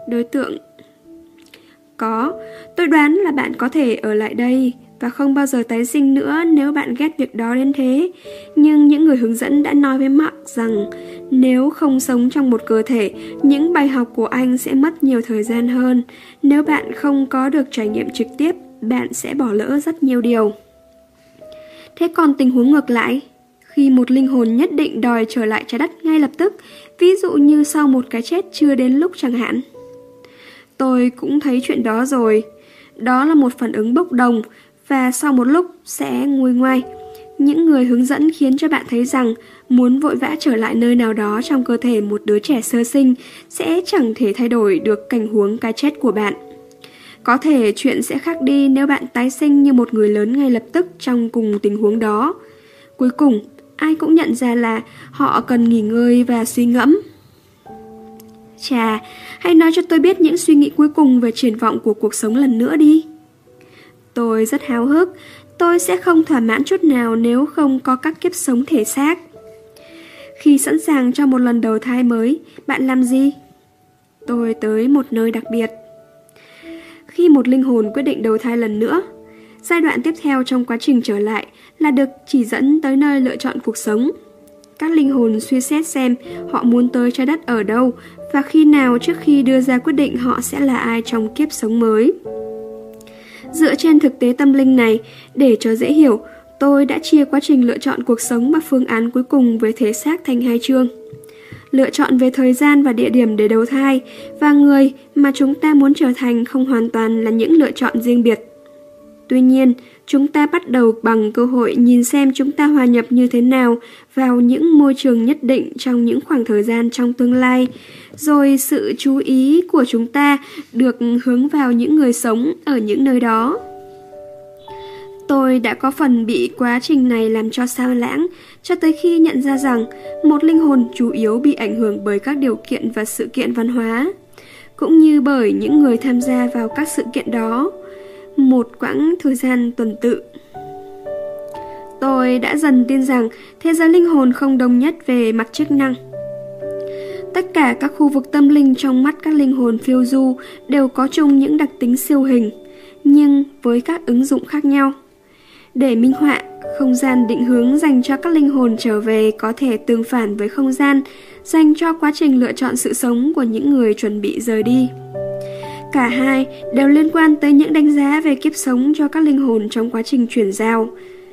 Đối tượng: Có, tôi đoán là bạn có thể ở lại đây và không bao giờ tái sinh nữa nếu bạn ghét việc đó đến thế. Nhưng những người hướng dẫn đã nói với Mark rằng nếu không sống trong một cơ thể, những bài học của anh sẽ mất nhiều thời gian hơn. Nếu bạn không có được trải nghiệm trực tiếp, bạn sẽ bỏ lỡ rất nhiều điều. Thế còn tình huống ngược lại, khi một linh hồn nhất định đòi trở lại trái đất ngay lập tức, ví dụ như sau một cái chết chưa đến lúc chẳng hạn. Tôi cũng thấy chuyện đó rồi. Đó là một phản ứng bốc đồng và sau một lúc sẽ nguôi ngoai. Những người hướng dẫn khiến cho bạn thấy rằng muốn vội vã trở lại nơi nào đó trong cơ thể một đứa trẻ sơ sinh sẽ chẳng thể thay đổi được cảnh huống cái chết của bạn. Có thể chuyện sẽ khác đi nếu bạn tái sinh như một người lớn ngay lập tức trong cùng tình huống đó. Cuối cùng, ai cũng nhận ra là họ cần nghỉ ngơi và suy ngẫm. Chà, hãy nói cho tôi biết những suy nghĩ cuối cùng về triển vọng của cuộc sống lần nữa đi. Tôi rất háo hức, tôi sẽ không thỏa mãn chút nào nếu không có các kiếp sống thể xác. Khi sẵn sàng cho một lần đầu thai mới, bạn làm gì? Tôi tới một nơi đặc biệt. Khi một linh hồn quyết định đầu thai lần nữa, giai đoạn tiếp theo trong quá trình trở lại là được chỉ dẫn tới nơi lựa chọn cuộc sống. Các linh hồn suy xét xem họ muốn tới trái đất ở đâu và khi nào trước khi đưa ra quyết định họ sẽ là ai trong kiếp sống mới. Dựa trên thực tế tâm linh này, để cho dễ hiểu, tôi đã chia quá trình lựa chọn cuộc sống và phương án cuối cùng về thể xác thành 2 chương. Lựa chọn về thời gian và địa điểm để đầu thai, và người mà chúng ta muốn trở thành không hoàn toàn là những lựa chọn riêng biệt. Tuy nhiên, chúng ta bắt đầu bằng cơ hội nhìn xem chúng ta hòa nhập như thế nào vào những môi trường nhất định trong những khoảng thời gian trong tương lai, rồi sự chú ý của chúng ta được hướng vào những người sống ở những nơi đó. Tôi đã có phần bị quá trình này làm cho sao lãng, cho tới khi nhận ra rằng một linh hồn chủ yếu bị ảnh hưởng bởi các điều kiện và sự kiện văn hóa, cũng như bởi những người tham gia vào các sự kiện đó. Một quãng thời gian tuần tự. Tôi đã dần tin rằng thế giới linh hồn không đồng nhất về mặt chức năng. Tất cả các khu vực tâm linh trong mắt các linh hồn phiêu du đều có chung những đặc tính siêu hình, nhưng với các ứng dụng khác nhau. Để minh họa, không gian định hướng dành cho các linh hồn trở về có thể tương phản với không gian dành cho quá trình lựa chọn sự sống của những người chuẩn bị rời đi. Cả hai đều liên quan tới những đánh giá về kiếp sống cho các linh hồn trong quá trình chuyển giao,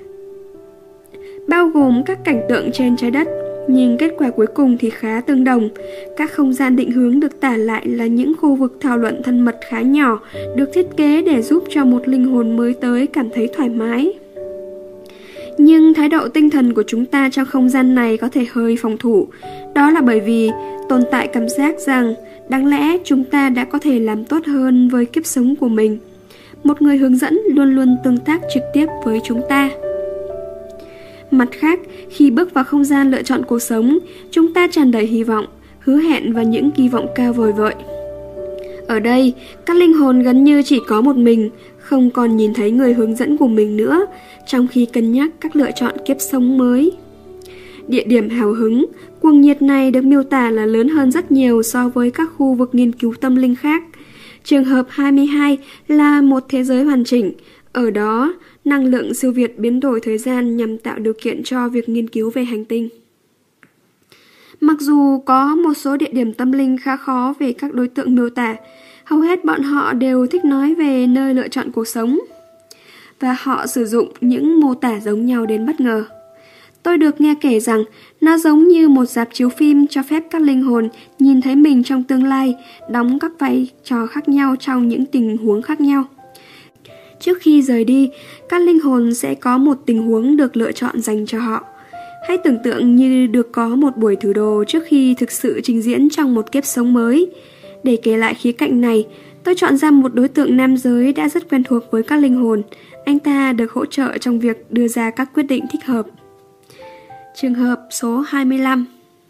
bao gồm các cảnh tượng trên trái đất, nhưng kết quả cuối cùng thì khá tương đồng. Các không gian định hướng được tả lại là những khu vực thảo luận thân mật khá nhỏ, được thiết kế để giúp cho một linh hồn mới tới cảm thấy thoải mái. Nhưng thái độ tinh thần của chúng ta trong không gian này có thể hơi phòng thủ. Đó là bởi vì tồn tại cảm giác rằng đáng lẽ chúng ta đã có thể làm tốt hơn với kiếp sống của mình. Một người hướng dẫn luôn luôn tương tác trực tiếp với chúng ta. Mặt khác, khi bước vào không gian lựa chọn cuộc sống, chúng ta tràn đầy hy vọng, hứa hẹn và những kỳ vọng cao vời vợi. Ở đây, các linh hồn gần như chỉ có một mình, không còn nhìn thấy người hướng dẫn của mình nữa, trong khi cân nhắc các lựa chọn kiếp sống mới. Địa điểm hào hứng, cuồng nhiệt này được miêu tả là lớn hơn rất nhiều so với các khu vực nghiên cứu tâm linh khác. Trường hợp 22 là một thế giới hoàn chỉnh. Ở đó, năng lượng siêu việt biến đổi thời gian nhằm tạo điều kiện cho việc nghiên cứu về hành tinh. Mặc dù có một số địa điểm tâm linh khá khó về các đối tượng miêu tả, hầu hết bọn họ đều thích nói về nơi lựa chọn cuộc sống. Và họ sử dụng những mô tả giống nhau đến bất ngờ. Tôi được nghe kể rằng nó giống như một rạp chiếu phim cho phép các linh hồn nhìn thấy mình trong tương lai, đóng các vai trò khác nhau trong những tình huống khác nhau. Trước khi rời đi, các linh hồn sẽ có một tình huống được lựa chọn dành cho họ. Hãy tưởng tượng như được có một buổi thử đồ trước khi thực sự trình diễn trong một kiếp sống mới. Để kể lại khía cạnh này, tôi chọn ra một đối tượng nam giới đã rất quen thuộc với các linh hồn. Anh ta được hỗ trợ trong việc đưa ra các quyết định thích hợp. Trường hợp số 25.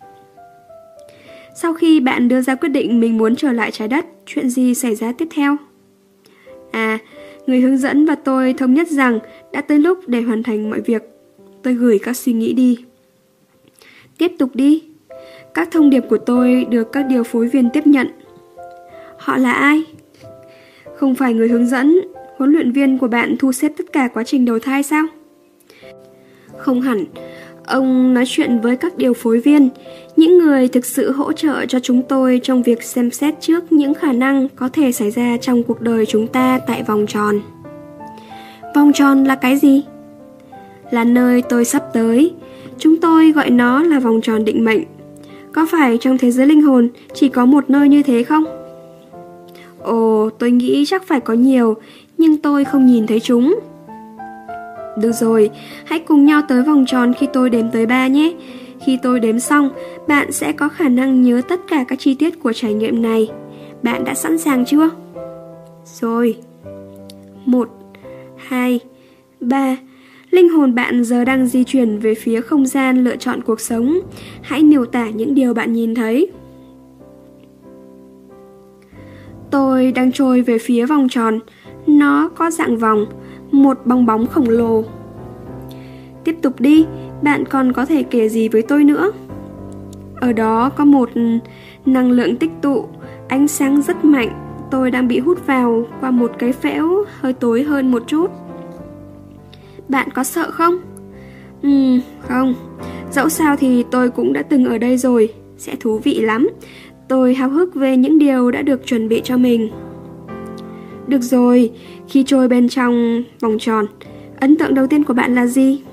Sau khi bạn đưa ra quyết định mình muốn trở lại trái đất, chuyện gì xảy ra tiếp theo? Người hướng dẫn và tôi thống nhất rằng đã tới lúc để hoàn thành mọi việc. Tôi gửi các suy nghĩ đi. Tiếp tục đi. Các thông điệp của tôi được các điều phối viên tiếp nhận. Họ là ai? Không phải người hướng dẫn, huấn luyện viên của bạn thu xếp tất cả quá trình đầu thai sao? Không hẳn. Ông nói chuyện với các điều phối viên, những người thực sự hỗ trợ cho chúng tôi trong việc xem xét trước những khả năng có thể xảy ra trong cuộc đời chúng ta tại vòng tròn. Vòng tròn là cái gì? Là nơi tôi sắp tới. Chúng tôi gọi nó là vòng tròn định mệnh. Có phải trong thế giới linh hồn chỉ có một nơi như thế không? Ồ, tôi nghĩ chắc phải có nhiều, nhưng tôi không nhìn thấy chúng. Được rồi, hãy cùng nhau tới vòng tròn khi tôi đếm tới 3 nhé. Khi tôi đếm xong, bạn sẽ có khả năng nhớ tất cả các chi tiết của trải nghiệm này. Bạn đã sẵn sàng chưa? Rồi. 1, 2, 3. Linh hồn bạn giờ đang di chuyển về phía không gian lựa chọn cuộc sống. Hãy miêu tả những điều bạn nhìn thấy. Tôi đang trôi về phía vòng tròn. Nó có dạng vòng, một bong bóng khổng lồ. Tiếp tục đi, bạn còn có thể kể gì với tôi nữa? Ở đó có một năng lượng tích tụ, ánh sáng rất mạnh. Tôi đang bị hút vào qua một cái phễu hơi tối hơn một chút. Bạn có sợ không? Không. Dẫu sao thì tôi cũng đã từng ở đây rồi. Sẽ thú vị lắm. Tôi háo hức về những điều đã được chuẩn bị cho mình. Được rồi, khi trôi bên trong vòng tròn, ấn tượng đầu tiên của bạn là gì?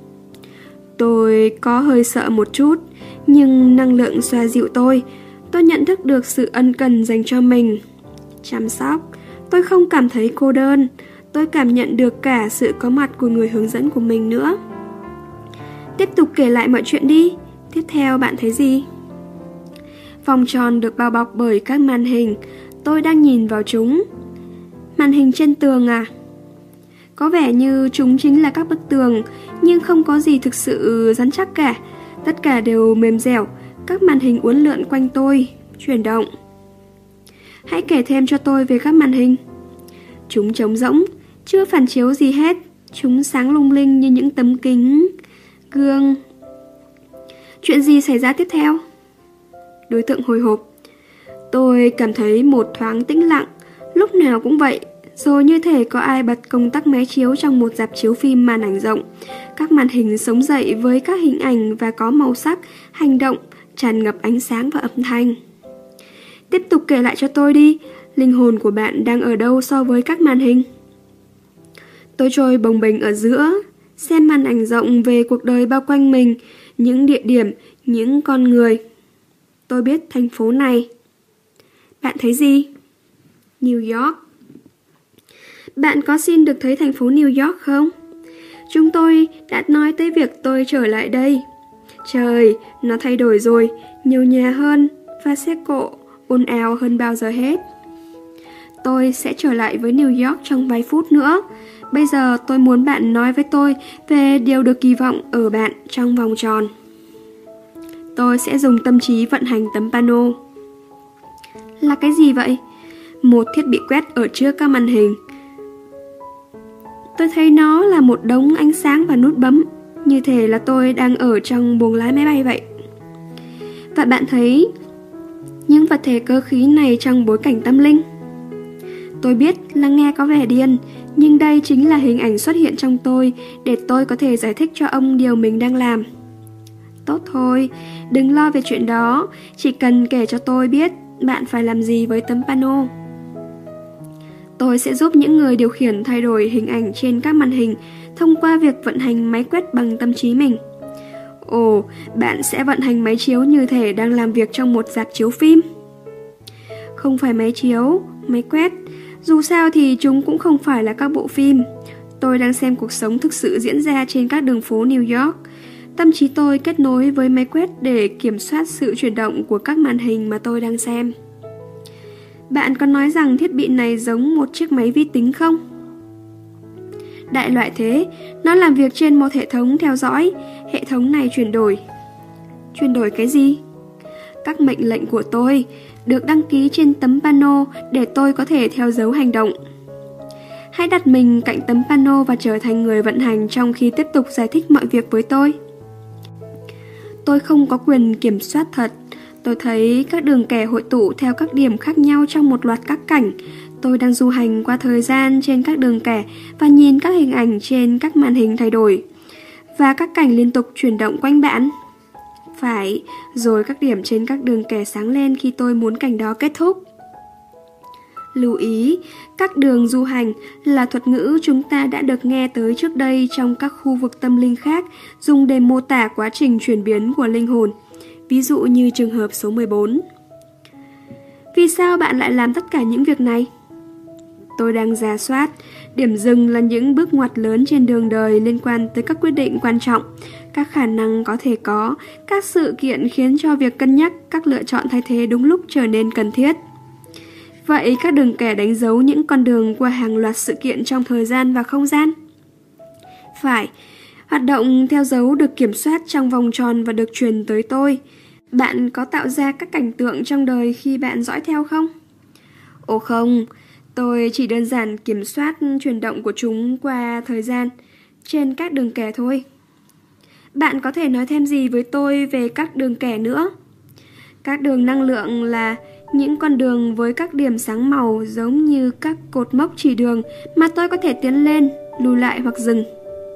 Tôi có hơi sợ một chút, nhưng năng lượng xoa dịu tôi. Tôi nhận thức được sự ân cần dành cho mình. Chăm sóc. Tôi không cảm thấy cô đơn. Tôi cảm nhận được cả sự có mặt của người hướng dẫn của mình nữa. Tiếp tục kể lại mọi chuyện đi. Tiếp theo bạn thấy gì? Vòng tròn được bao bọc bởi các màn hình. Tôi đang nhìn vào chúng. Màn hình trên tường à? Có vẻ như chúng chính là các bức tường, nhưng không có gì thực sự rắn chắc cả. Tất cả đều mềm dẻo. Các màn hình uốn lượn quanh tôi, chuyển động. Hãy kể thêm cho tôi về các màn hình. Chúng trống rỗng, chưa phản chiếu gì hết. Chúng sáng lung linh như những tấm kính, gương. Chuyện gì xảy ra tiếp theo? Đối tượng hồi hộp. Tôi cảm thấy một thoáng tĩnh lặng, lúc nào cũng vậy. Rồi như thể có ai bật công tắc máy chiếu trong một rạp chiếu phim màn ảnh rộng. Các màn hình sống dậy với các hình ảnh và có màu sắc, hành động, tràn ngập ánh sáng và âm thanh. Tiếp tục kể lại cho tôi đi, linh hồn của bạn đang ở đâu so với các màn hình? Tôi trôi bồng bềnh ở giữa, xem màn ảnh rộng về cuộc đời bao quanh mình, những địa điểm, những con người. Tôi biết thành phố này. Bạn thấy gì? New York. Bạn có xin được thấy thành phố New York không? Chúng tôi đã nói tới việc tôi trở lại đây. Trời, nó thay đổi rồi, nhiều nhà hơn và xe cộ ồn ào hơn bao giờ hết. Tôi sẽ trở lại với New York trong vài phút nữa. Bây giờ tôi muốn bạn nói với tôi về điều được kỳ vọng ở bạn trong vòng tròn. Tôi sẽ dùng tâm trí vận hành tấm pano. Là cái gì vậy? Một thiết bị quét ở trước các màn hình. Tôi thấy nó là một đống ánh sáng và nút bấm, như thể là tôi đang ở trong buồng lái máy bay vậy. Và bạn thấy những vật thể cơ khí này trong bối cảnh tâm linh. Tôi biết là nghe có vẻ điên, nhưng đây chính là hình ảnh xuất hiện trong tôi để tôi có thể giải thích cho ông điều mình đang làm. Tốt thôi, đừng lo về chuyện đó, chỉ cần kể cho tôi biết bạn phải làm gì với tấm pano. Tôi sẽ giúp những người điều khiển thay đổi hình ảnh trên các màn hình thông qua việc vận hành máy quét bằng tâm trí mình. Ồ, bạn sẽ vận hành máy chiếu như thể đang làm việc trong một rạp chiếu phim. Không phải máy chiếu, máy quét. Dù sao thì chúng cũng không phải là các bộ phim. Tôi đang xem cuộc sống thực sự diễn ra trên các đường phố New York. Tâm trí tôi kết nối với máy quét để kiểm soát sự chuyển động của các màn hình mà tôi đang xem. Bạn có nói rằng thiết bị này giống một chiếc máy vi tính không? Đại loại thế, nó làm việc trên một hệ thống theo dõi. Hệ thống này chuyển đổi. Chuyển đổi cái gì? Các mệnh lệnh của tôi được đăng ký trên tấm pano để tôi có thể theo dấu hành động. Hãy đặt mình cạnh tấm pano và trở thành người vận hành trong khi tiếp tục giải thích mọi việc với tôi. Tôi không có quyền kiểm soát thật. Tôi thấy các đường kẻ hội tụ theo các điểm khác nhau trong một loạt các cảnh. Tôi đang du hành qua thời gian trên các đường kẻ và nhìn các hình ảnh trên các màn hình thay đổi. Và các cảnh liên tục chuyển động quanh bạn. Phải, rồi các điểm trên các đường kẻ sáng lên khi tôi muốn cảnh đó kết thúc. Lưu ý, các đường du hành là thuật ngữ chúng ta đã được nghe tới trước đây trong các khu vực tâm linh khác, dùng để mô tả quá trình chuyển biến của linh hồn. Ví dụ như trường hợp số 14. Vì sao bạn lại làm tất cả những việc này? Tôi đang rà soát. Điểm dừng là những bước ngoặt lớn trên đường đời liên quan tới các quyết định quan trọng, các khả năng có thể có, các sự kiện khiến cho việc cân nhắc các lựa chọn thay thế đúng lúc trở nên cần thiết. Vậy các đường kẻ đánh dấu những con đường qua hàng loạt sự kiện trong thời gian và không gian? Phải, hoạt động theo dấu được kiểm soát trong vòng tròn và được truyền tới tôi. Bạn có tạo ra các cảnh tượng trong đời khi bạn dõi theo không? Ồ không, tôi chỉ đơn giản kiểm soát chuyển động của chúng qua thời gian trên các đường kẻ thôi. Bạn có thể nói thêm gì với tôi về các đường kẻ nữa? Các đường năng lượng là những con đường với các điểm sáng màu giống như các cột mốc chỉ đường mà tôi có thể tiến lên, lùi lại hoặc dừng.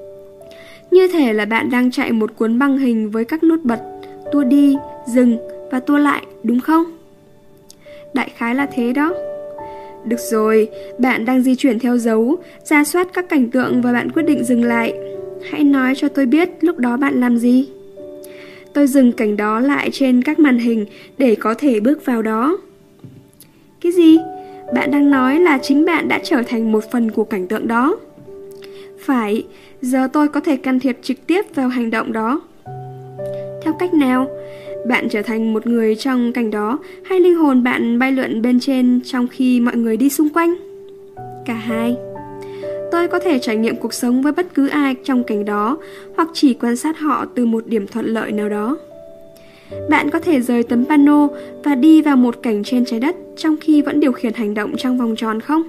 Như thể là bạn đang chạy một cuốn băng hình với các nút bật, tua đi, dừng và tua lại, đúng không? Đại khái là thế đó. Được rồi, bạn đang di chuyển theo dấu, rà soát các cảnh tượng và bạn quyết định dừng lại. Hãy nói cho tôi biết lúc đó bạn làm gì. Tôi dừng cảnh đó lại trên các màn hình để có thể bước vào đó. Cái gì? Bạn đang nói là chính bạn đã trở thành một phần của cảnh tượng đó. Phải, giờ tôi có thể can thiệp trực tiếp vào hành động đó. Theo cách nào? Bạn trở thành một người trong cảnh đó hay linh hồn bạn bay lượn bên trên trong khi mọi người đi xung quanh? Cả hai. Tôi có thể trải nghiệm cuộc sống với bất cứ ai trong cảnh đó hoặc chỉ quan sát họ từ một điểm thuận lợi nào đó. Bạn có thể rời tấm pano và đi vào một cảnh trên trái đất trong khi vẫn điều khiển hành động trong vòng tròn không?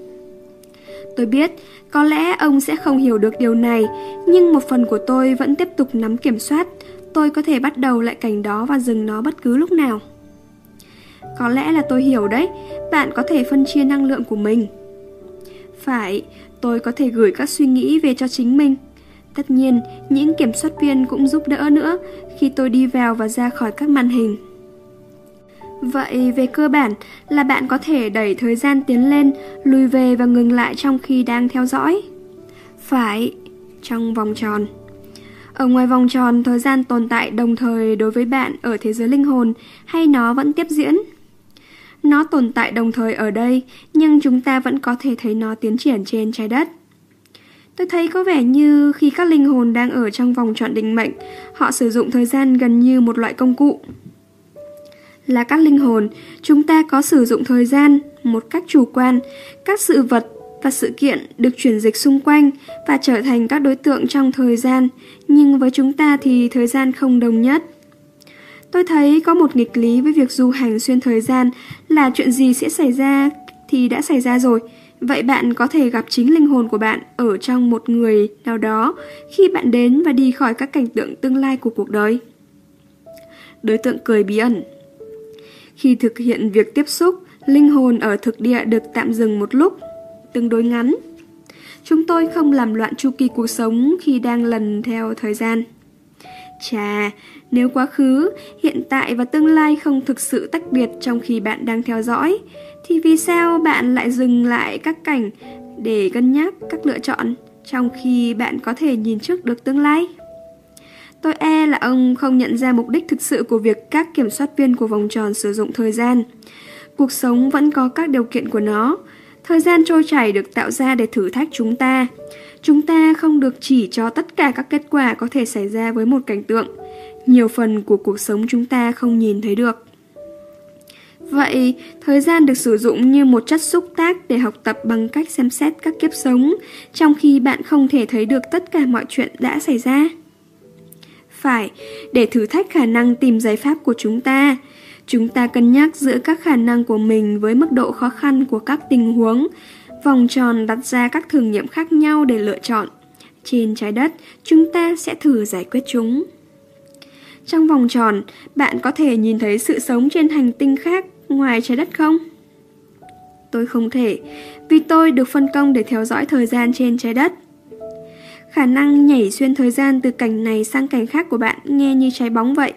Tôi biết, có lẽ ông sẽ không hiểu được điều này, nhưng một phần của tôi vẫn tiếp tục nắm kiểm soát. Tôi có thể bắt đầu lại cảnh đó và dừng nó bất cứ lúc nào. Có lẽ là tôi hiểu đấy, bạn có thể phân chia năng lượng của mình. Phải, tôi có thể gửi các suy nghĩ về cho chính mình. Tất nhiên, những kiểm soát viên cũng giúp đỡ nữa khi tôi đi vào và ra khỏi các màn hình. Vậy về cơ bản là bạn có thể đẩy thời gian tiến lên, lùi về và ngừng lại trong khi đang theo dõi. Phải, trong vòng tròn. Ở ngoài vòng tròn, thời gian tồn tại đồng thời đối với bạn ở thế giới linh hồn hay nó vẫn tiếp diễn? Nó tồn tại đồng thời ở đây, nhưng chúng ta vẫn có thể thấy nó tiến triển trên trái đất. Tôi thấy có vẻ như khi các linh hồn đang ở trong vòng tròn định mệnh, họ sử dụng thời gian gần như một loại công cụ. Là các linh hồn, chúng ta có sử dụng thời gian một cách chủ quan. Các sự vật và sự kiện được chuyển dịch xung quanh và trở thành các đối tượng trong thời gian, nhưng với chúng ta thì thời gian không đồng nhất. Tôi thấy có một nghịch lý với việc du hành xuyên thời gian là chuyện gì sẽ xảy ra thì đã xảy ra rồi. Vậy bạn có thể gặp chính linh hồn của bạn ở trong một người nào đó khi bạn đến và đi khỏi các cảnh tượng tương lai của cuộc đời. Đối tượng cười bí ẩn. Khi thực hiện việc tiếp xúc, linh hồn ở thực địa được tạm dừng một lúc, tương đối ngắn. Chúng tôi không làm loạn chu kỳ cuộc sống khi đang lần theo thời gian. Chà, nếu quá khứ, hiện tại và tương lai không thực sự tách biệt trong khi bạn đang theo dõi, thì vì sao bạn lại dừng lại các cảnh để cân nhắc các lựa chọn trong khi bạn có thể nhìn trước được tương lai? Tôi e là ông không nhận ra mục đích thực sự của việc các kiểm soát viên của vòng tròn sử dụng thời gian. Cuộc sống vẫn có các điều kiện của nó. Thời gian trôi chảy được tạo ra để thử thách chúng ta. Chúng ta không được chỉ cho tất cả các kết quả có thể xảy ra với một cảnh tượng. Nhiều phần của cuộc sống chúng ta không nhìn thấy được. Vậy, thời gian được sử dụng như một chất xúc tác để học tập bằng cách xem xét các kiếp sống, trong khi bạn không thể thấy được tất cả mọi chuyện đã xảy ra. Phải, để thử thách khả năng tìm giải pháp của chúng ta cân nhắc giữa các khả năng của mình với mức độ khó khăn của các tình huống. Vòng tròn đặt ra các thử nghiệm khác nhau để lựa chọn. Trên trái đất, chúng ta sẽ thử giải quyết chúng. Trong vòng tròn, bạn có thể nhìn thấy sự sống trên hành tinh khác ngoài trái đất không? Tôi không thể, vì tôi được phân công để theo dõi thời gian trên trái đất. Khả năng nhảy xuyên thời gian từ cảnh này sang cảnh khác của bạn nghe như trái bóng vậy.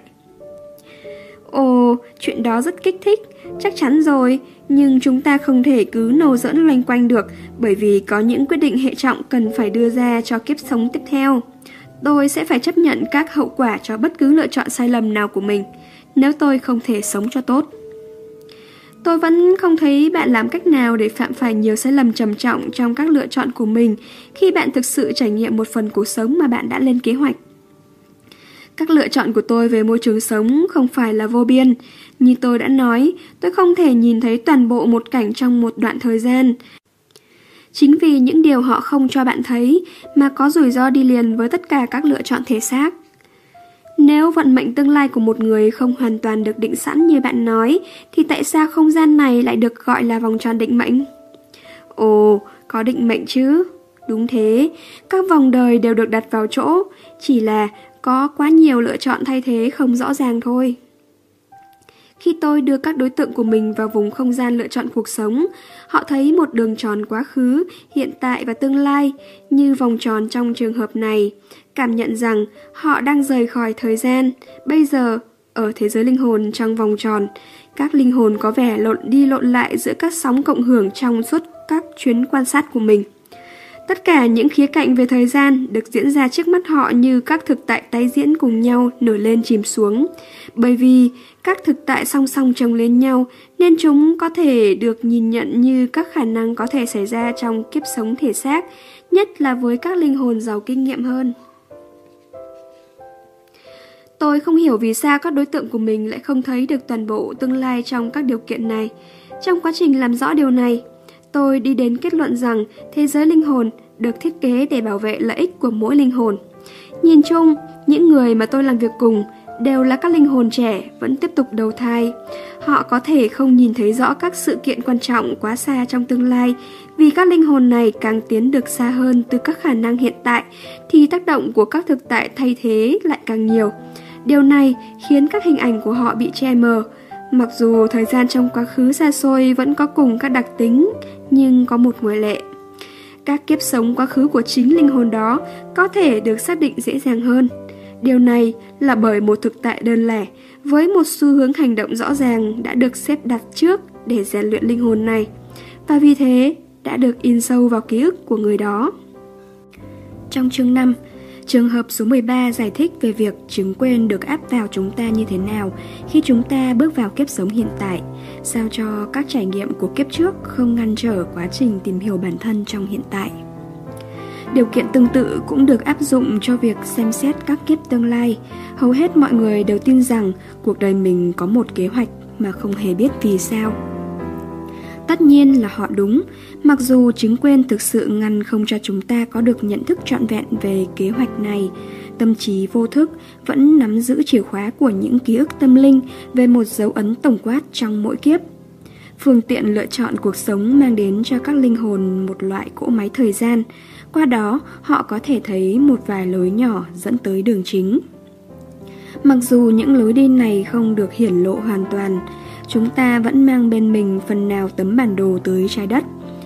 Ồ, chuyện đó rất kích thích, chắc chắn rồi, nhưng chúng ta không thể cứ nô giỡn loanh quanh được, bởi vì có những quyết định hệ trọng cần phải đưa ra cho kiếp sống tiếp theo. Tôi sẽ phải chấp nhận các hậu quả cho bất cứ lựa chọn sai lầm nào của mình, nếu tôi không thể sống cho tốt. Tôi vẫn không thấy bạn làm cách nào để phạm phải nhiều sai lầm trầm trọng trong các lựa chọn của mình khi bạn thực sự trải nghiệm một phần cuộc sống mà bạn đã lên kế hoạch. Các lựa chọn của tôi về môi trường sống không phải là vô biên. Như tôi đã nói, tôi không thể nhìn thấy toàn bộ một cảnh trong một đoạn thời gian. Chính vì những điều họ không cho bạn thấy mà có rủi ro đi liền với tất cả các lựa chọn thể xác. Nếu vận mệnh tương lai của một người không hoàn toàn được định sẵn như bạn nói, thì tại sao không gian này lại được gọi là vòng tròn định mệnh? Ồ, có định mệnh chứ? Đúng thế, các vòng đời đều được đặt vào chỗ, chỉ là có quá nhiều lựa chọn thay thế không rõ ràng thôi. Khi tôi đưa các đối tượng của mình vào vùng không gian lựa chọn cuộc sống, họ thấy một đường tròn quá khứ, hiện tại và tương lai, như vòng tròn trong trường hợp này, cảm nhận rằng họ đang rời khỏi thời gian. Bây giờ, ở thế giới linh hồn trong vòng tròn, các linh hồn có vẻ lộn đi lộn lại giữa các sóng cộng hưởng trong suốt các chuyến quan sát của mình. Tất cả những khía cạnh về thời gian được diễn ra trước mắt họ như các thực tại tái diễn cùng nhau nổi lên chìm xuống. Bởi vì các thực tại song song chồng lên nhau nên chúng có thể được nhìn nhận như các khả năng có thể xảy ra trong kiếp sống thể xác, nhất là với các linh hồn giàu kinh nghiệm hơn. Tôi không hiểu vì sao các đối tượng của mình lại không thấy được toàn bộ tương lai trong các điều kiện này. Trong quá trình làm rõ điều này, tôi đi đến kết luận rằng thế giới linh hồn được thiết kế để bảo vệ lợi ích của mỗi linh hồn. Nhìn chung, những người mà tôi làm việc cùng đều là các linh hồn trẻ vẫn tiếp tục đầu thai. Họ có thể không nhìn thấy rõ các sự kiện quan trọng quá xa trong tương lai, vì các linh hồn này càng tiến được xa hơn từ các khả năng hiện tại thì tác động của các thực tại thay thế lại càng nhiều. Điều này khiến các hình ảnh của họ bị che mờ. Mặc dù thời gian trong quá khứ xa xôi vẫn có cùng các đặc tính, nhưng có một ngoại lệ. Các kiếp sống quá khứ của chính linh hồn đó có thể được xác định dễ dàng hơn. Điều này là bởi một thực tại đơn lẻ với một xu hướng hành động rõ ràng đã được xếp đặt trước để rèn luyện linh hồn này, và vì thế đã được in sâu vào ký ức của người đó. Trong chương 5, trường hợp số 13 giải thích về việc chứng quên được áp vào chúng ta như thế nào khi chúng ta bước vào kiếp sống hiện tại, sao cho các trải nghiệm của kiếp trước không ngăn trở quá trình tìm hiểu bản thân trong hiện tại. Điều kiện tương tự cũng được áp dụng cho việc xem xét các kiếp tương lai. Hầu hết mọi người đều tin rằng cuộc đời mình có một kế hoạch mà không hề biết vì sao. Tất nhiên là họ đúng, mặc dù chứng quên thực sự ngăn không cho chúng ta có được nhận thức trọn vẹn về kế hoạch này. Tâm trí vô thức vẫn nắm giữ chìa khóa của những ký ức tâm linh về một dấu ấn tổng quát trong mỗi kiếp. Phương tiện lựa chọn cuộc sống mang đến cho các linh hồn một loại cỗ máy thời gian. Qua đó, họ có thể thấy một vài lối nhỏ dẫn tới đường chính. Mặc dù những lối đi này không được hiển lộ hoàn toàn, chúng ta vẫn mang bên mình phần nào tấm bản đồ tới trái đất.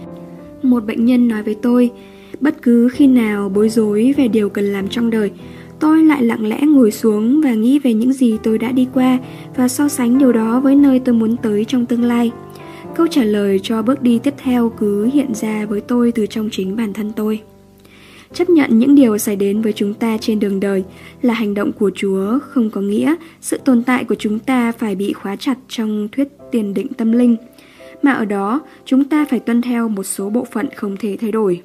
Một bệnh nhân nói với tôi, bất cứ khi nào bối rối về điều cần làm trong đời, tôi lại lặng lẽ ngồi xuống và nghĩ về những gì tôi đã đi qua và so sánh điều đó với nơi tôi muốn tới trong tương lai. Câu trả lời cho bước đi tiếp theo cứ hiện ra với tôi từ trong chính bản thân tôi. Chấp nhận những điều xảy đến với chúng ta trên đường đời là hành động của Chúa, không có nghĩa sự tồn tại của chúng ta phải bị khóa chặt trong thuyết tiền định tâm linh, mà ở đó chúng ta phải tuân theo một số bộ phận không thể thay đổi.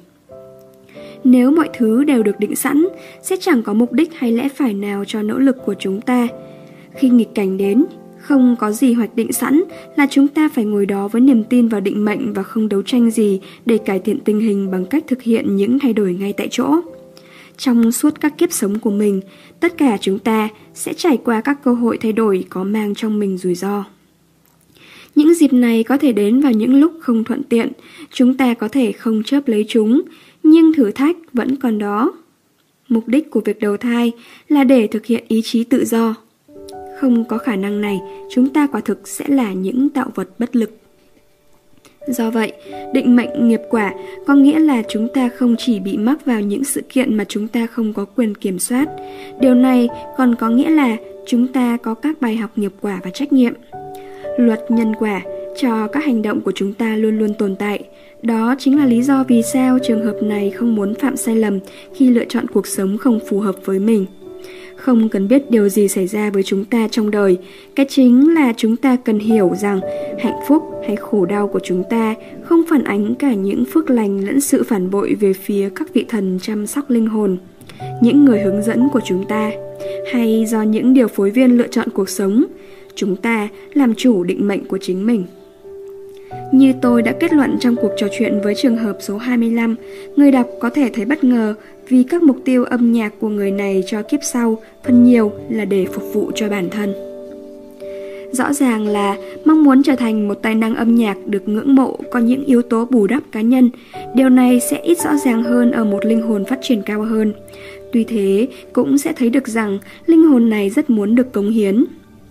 Nếu mọi thứ đều được định sẵn, sẽ chẳng có mục đích hay lẽ phải nào cho nỗ lực của chúng ta. Khi nghịch cảnh đến, không có gì hoạch định sẵn là chúng ta phải ngồi đó với niềm tin vào định mệnh và không đấu tranh gì để cải thiện tình hình bằng cách thực hiện những thay đổi ngay tại chỗ. Trong suốt các kiếp sống của mình, tất cả chúng ta sẽ trải qua các cơ hội thay đổi có mang trong mình rủi ro. Những dịp này có thể đến vào những lúc không thuận tiện, chúng ta có thể không chớp lấy chúng, nhưng thử thách vẫn còn đó. Mục đích của việc đầu thai là để thực hiện ý chí tự do. Không có khả năng này, chúng ta quả thực sẽ là những tạo vật bất lực. Do vậy, định mệnh nghiệp quả có nghĩa là chúng ta không chỉ bị mắc vào những sự kiện mà chúng ta không có quyền kiểm soát. Điều này còn có nghĩa là chúng ta có các bài học nghiệp quả và trách nhiệm. Luật nhân quả cho các hành động của chúng ta luôn luôn tồn tại. Đó chính là lý do vì sao trường hợp này không muốn phạm sai lầm khi lựa chọn cuộc sống không phù hợp với mình. Không cần biết điều gì xảy ra với chúng ta trong đời, cái chính là chúng ta cần hiểu rằng hạnh phúc hay khổ đau của chúng ta không phản ánh cả những phước lành lẫn sự phản bội về phía các vị thần chăm sóc linh hồn, những người hướng dẫn của chúng ta, hay do những điều phối viên lựa chọn cuộc sống. Chúng ta làm chủ định mệnh của chính mình. Như tôi đã kết luận trong cuộc trò chuyện với trường hợp số 25, người đọc có thể thấy bất ngờ vì các mục tiêu âm nhạc của người này cho kiếp sau phần nhiều là để phục vụ cho bản thân. Rõ ràng là mong muốn trở thành một tài năng âm nhạc được ngưỡng mộ có những yếu tố bù đắp cá nhân. Điều này sẽ ít rõ ràng hơn ở một linh hồn phát triển cao hơn. Tuy thế, cũng sẽ thấy được rằng linh hồn này rất muốn được cống hiến.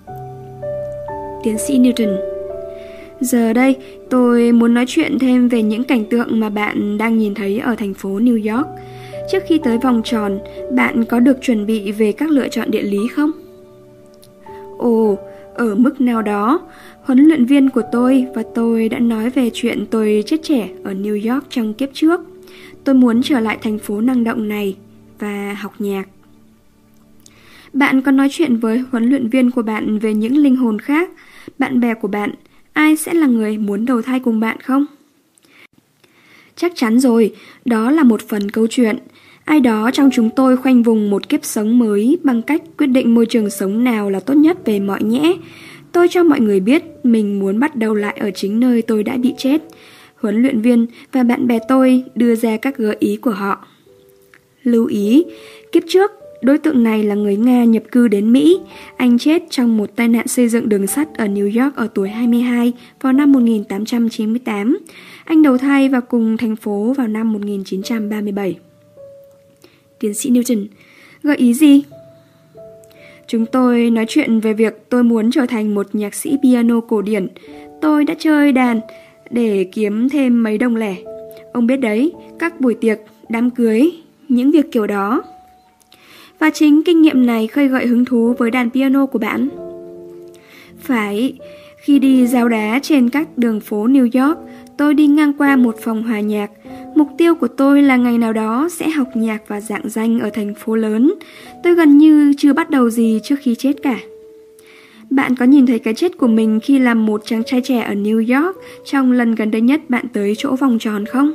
Tiến sĩ Newton: Giờ đây, tôi muốn nói chuyện thêm về những cảnh tượng mà bạn đang nhìn thấy ở thành phố New York. Trước khi tới vòng tròn, bạn có được chuẩn bị về các lựa chọn địa lý không? Ồ, ở mức nào đó, huấn luyện viên của tôi và tôi đã nói về chuyện tôi chết trẻ ở New York trong kiếp trước. Tôi muốn trở lại thành phố năng động này và học nhạc. Bạn có nói chuyện với huấn luyện viên của bạn về những linh hồn khác, bạn bè của bạn, ai sẽ là người muốn đầu thai cùng bạn không? Chắc chắn rồi, đó là một phần câu chuyện. Ai đó trong chúng tôi khoanh vùng một kiếp sống mới bằng cách quyết định môi trường sống nào là tốt nhất về mọi nhẽ. Tôi cho mọi người biết mình muốn bắt đầu lại ở chính nơi tôi đã bị chết. Huấn luyện viên và bạn bè tôi đưa ra các gợi ý của họ. Lưu ý, kiếp trước, đối tượng này là người Nga nhập cư đến Mỹ. Anh chết trong một tai nạn xây dựng đường sắt ở New York ở tuổi 22 vào năm 1898. Anh đầu thai vào cùng thành phố vào năm 1937. Tiến sĩ Newton: Gợi ý gì? Chúng tôi nói chuyện về việc tôi muốn trở thành một nhạc sĩ piano cổ điển. Tôi đã chơi đàn để kiếm thêm mấy đồng lẻ. Ông biết đấy, các buổi tiệc, đám cưới, những việc kiểu đó. Và chính kinh nghiệm này khơi gợi hứng thú với đàn piano của bạn. Phải, khi đi giao đá trên các đường phố New York, tôi đi ngang qua một phòng hòa nhạc. Mục tiêu của tôi là ngày nào đó sẽ học nhạc và giảng danh ở thành phố lớn. Tôi gần như chưa bắt đầu gì trước khi chết cả. Bạn có nhìn thấy cái chết của mình khi làm một chàng trai trẻ ở New York trong lần gần đây nhất bạn tới chỗ vòng tròn không?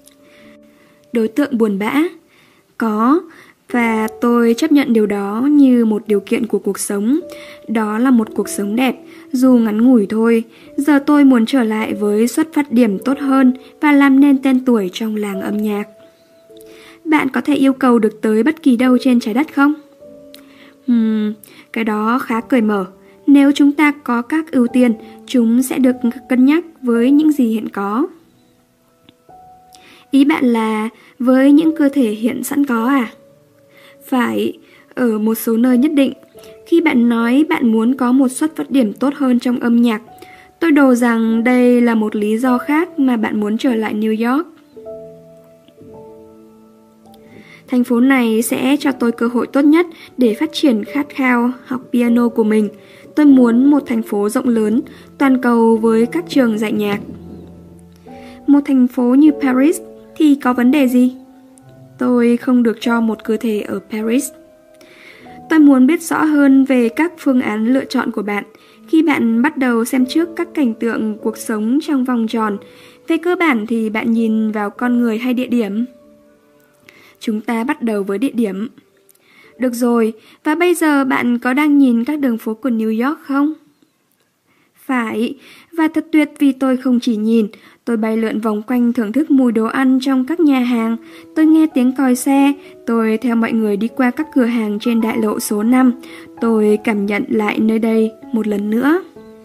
Đối tượng buồn bã: Có, và tôi chấp nhận điều đó như một điều kiện của cuộc sống. Đó là một cuộc sống đẹp, dù ngắn ngủi thôi. Giờ tôi muốn trở lại với xuất phát điểm tốt hơn và làm nên tên tuổi trong làng âm nhạc. Bạn có thể yêu cầu được tới bất kỳ đâu trên trái đất không? Cái đó khá cởi mở. Nếu chúng ta có các ưu tiên, chúng sẽ được cân nhắc với những gì hiện có. Ý bạn là với những cơ thể hiện sẵn có à? Phải, ở một số nơi nhất định. Khi bạn nói bạn muốn có một xuất phát điểm tốt hơn trong âm nhạc, tôi đồ rằng đây là một lý do khác mà bạn muốn trở lại New York. Thành phố này sẽ cho tôi cơ hội tốt nhất để phát triển khát khao học piano của mình. Tôi muốn một thành phố rộng lớn, toàn cầu với các trường dạy nhạc. Một thành phố như Paris thì có vấn đề gì? Tôi không được cho một cơ thể ở Paris. Tôi muốn biết rõ hơn về các phương án lựa chọn của bạn khi bạn bắt đầu xem trước các cảnh tượng cuộc sống trong vòng tròn. Về cơ bản thì bạn nhìn vào con người hay địa điểm? Chúng ta bắt đầu với địa điểm. Được rồi, và bây giờ bạn có đang nhìn các đường phố của New York không? Phải, và thật tuyệt vì tôi không chỉ nhìn. Tôi bay lượn vòng quanh thưởng thức mùi đồ ăn trong các nhà hàng. Tôi nghe tiếng còi xe. Tôi theo mọi người đi qua các cửa hàng trên đại lộ số 5. Tôi cảm nhận lại nơi đây một lần nữa.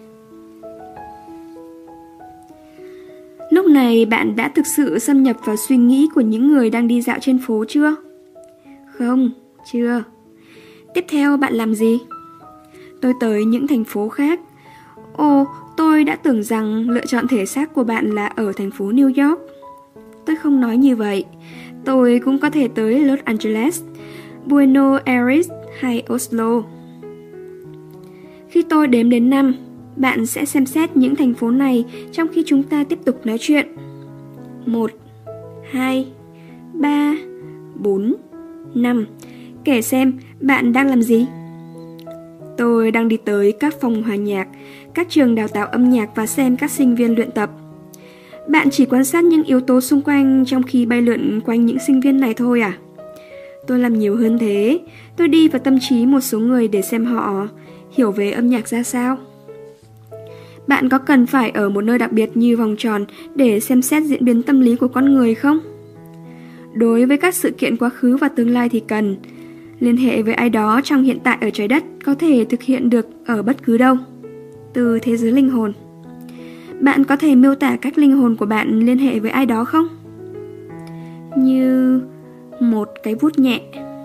Lúc này bạn đã thực sự xâm nhập vào suy nghĩ của những người đang đi dạo trên phố chưa? Không, chưa. Tiếp theo bạn làm gì? tôi tới những thành phố khác. Ồ, tôi đã tưởng rằng lựa chọn thể xác của bạn là ở thành phố New York. Tôi không nói như vậy. Tôi cũng có thể tới Los Angeles, Buenos Aires hay Oslo. Khi tôi đếm đến 5, bạn sẽ xem xét những thành phố này trong khi chúng ta tiếp tục nói chuyện. 1, 2, 3, 4, 5. Kể xem bạn đang làm gì? Tôi đang đi tới các phòng hòa nhạc, các trường đào tạo âm nhạc và xem các sinh viên luyện tập. Bạn chỉ quan sát những yếu tố xung quanh trong khi bay lượn quanh những sinh viên này thôi à? Tôi làm nhiều hơn thế. Tôi đi vào tâm trí một số người để xem họ hiểu về âm nhạc ra sao. Bạn có cần phải ở một nơi đặc biệt như vòng tròn để xem xét diễn biến tâm lý của con người không? Đối với các sự kiện quá khứ và tương lai thì cần. Liên hệ với ai đó trong hiện tại ở trái đất có thể thực hiện được ở bất cứ đâu. Từ thế giới linh hồn. Bạn có thể miêu tả cách linh hồn của bạn liên hệ với ai đó không? Như một cái vuốt nhẹ.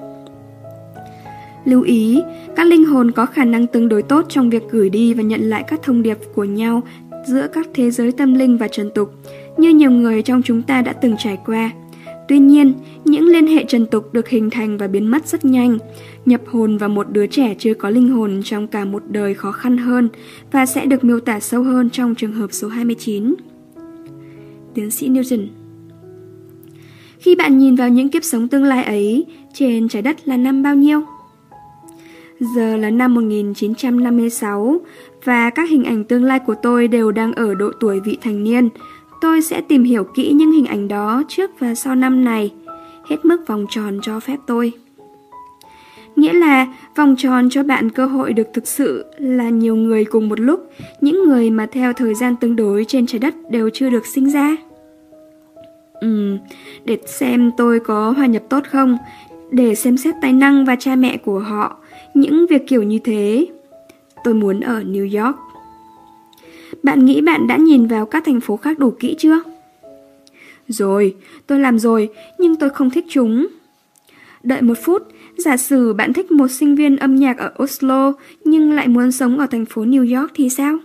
Lưu ý, các linh hồn có khả năng tương đối tốt trong việc gửi đi và nhận lại các thông điệp của nhau giữa các thế giới tâm linh và trần tục, như nhiều người trong chúng ta đã từng trải qua. Tuy nhiên, những liên hệ trần tục được hình thành và biến mất rất nhanh. Nhập hồn vào một đứa trẻ chưa có linh hồn trong cả một đời khó khăn hơn và sẽ được miêu tả sâu hơn trong trường hợp số 29. Tiến sĩ Newton. Khi bạn nhìn vào những kiếp sống tương lai ấy, trên trái đất là năm bao nhiêu? Giờ là năm 1956 và các hình ảnh tương lai của tôi đều đang ở độ tuổi vị thành niên. Tôi sẽ tìm hiểu kỹ những hình ảnh đó trước và sau năm này, hết mức vòng tròn cho phép tôi. Nghĩa là vòng tròn cho bạn cơ hội được thực sự là nhiều người cùng một lúc, những người mà theo thời gian tương đối trên trái đất đều chưa được sinh ra. Để xem tôi có hòa nhập tốt không, để xem xét tài năng và cha mẹ của họ, những việc kiểu như thế. Tôi muốn ở New York. Bạn nghĩ bạn đã nhìn vào các thành phố khác đủ kỹ chưa? Rồi, tôi làm rồi, nhưng tôi không thích chúng. Đợi một phút, giả sử bạn thích một sinh viên âm nhạc ở Oslo, nhưng lại muốn sống ở thành phố New York thì sao?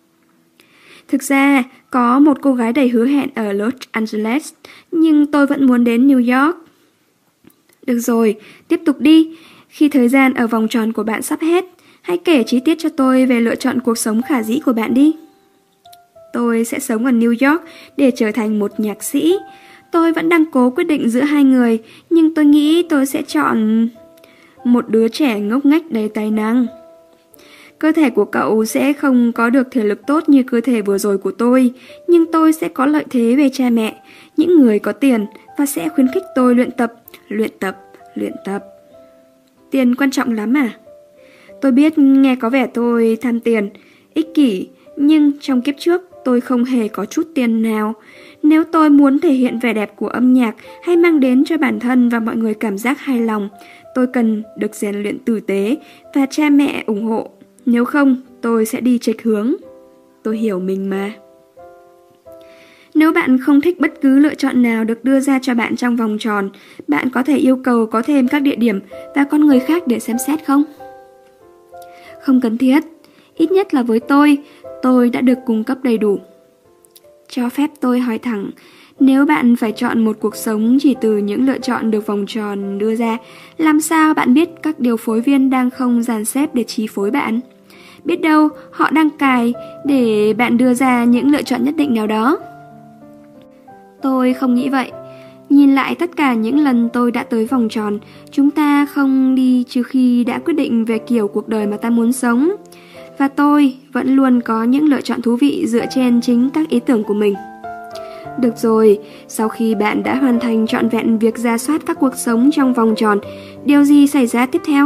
Thực ra, có một cô gái đầy hứa hẹn ở Los Angeles, nhưng tôi vẫn muốn đến New York. Được rồi, tiếp tục đi. Khi thời gian ở vòng tròn của bạn sắp hết, hãy kể chi tiết cho tôi về lựa chọn cuộc sống khả dĩ của bạn đi. Tôi sẽ sống ở New York để trở thành một nhạc sĩ. Tôi vẫn đang cố quyết định giữa hai người, nhưng tôi nghĩ tôi sẽ chọn một đứa trẻ ngốc nghếch đầy tài năng. Cơ thể của cậu sẽ không có được thể lực tốt như cơ thể vừa rồi của tôi, nhưng tôi sẽ có lợi thế về cha mẹ, những người có tiền, và sẽ khuyến khích tôi luyện tập. Tiền quan trọng lắm à? Tôi biết nghe có vẻ tôi tham tiền, ích kỷ, nhưng trong kiếp trước tôi không hề có chút tiền nào. Nếu tôi muốn thể hiện vẻ đẹp của âm nhạc hay mang đến cho bản thân và mọi người cảm giác hài lòng, tôi cần được rèn luyện tử tế và cha mẹ ủng hộ. Nếu không, tôi sẽ đi chệch hướng. Tôi hiểu mình mà. Nếu bạn không thích bất cứ lựa chọn nào được đưa ra cho bạn trong vòng tròn, bạn có thể yêu cầu có thêm các địa điểm và con người khác để xem xét không? Không cần thiết. Ít nhất là với tôi đã được cung cấp đầy đủ. Cho phép tôi hỏi thẳng, nếu bạn phải chọn một cuộc sống chỉ từ những lựa chọn được vòng tròn đưa ra, làm sao bạn biết các điều phối viên đang không dàn xếp để chi phối bạn? Biết đâu họ đang cài để bạn đưa ra những lựa chọn nhất định nào đó. Tôi không nghĩ vậy. Nhìn lại tất cả những lần tôi đã tới vòng tròn, chúng ta không đi trừ khi đã quyết định về kiểu cuộc đời mà ta muốn sống. Và tôi vẫn luôn có những lựa chọn thú vị dựa trên chính các ý tưởng của mình. Được rồi, sau khi bạn đã hoàn thành trọn vẹn việc rà soát các cuộc sống trong vòng tròn, điều gì xảy ra tiếp theo?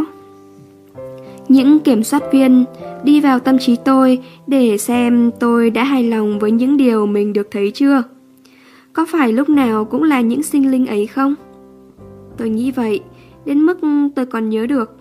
Những kiểm soát viên đi vào tâm trí tôi để xem tôi đã hài lòng với những điều mình được thấy chưa. Có phải lúc nào cũng là những sinh linh ấy không? Tôi nghĩ vậy, đến mức tôi còn nhớ được.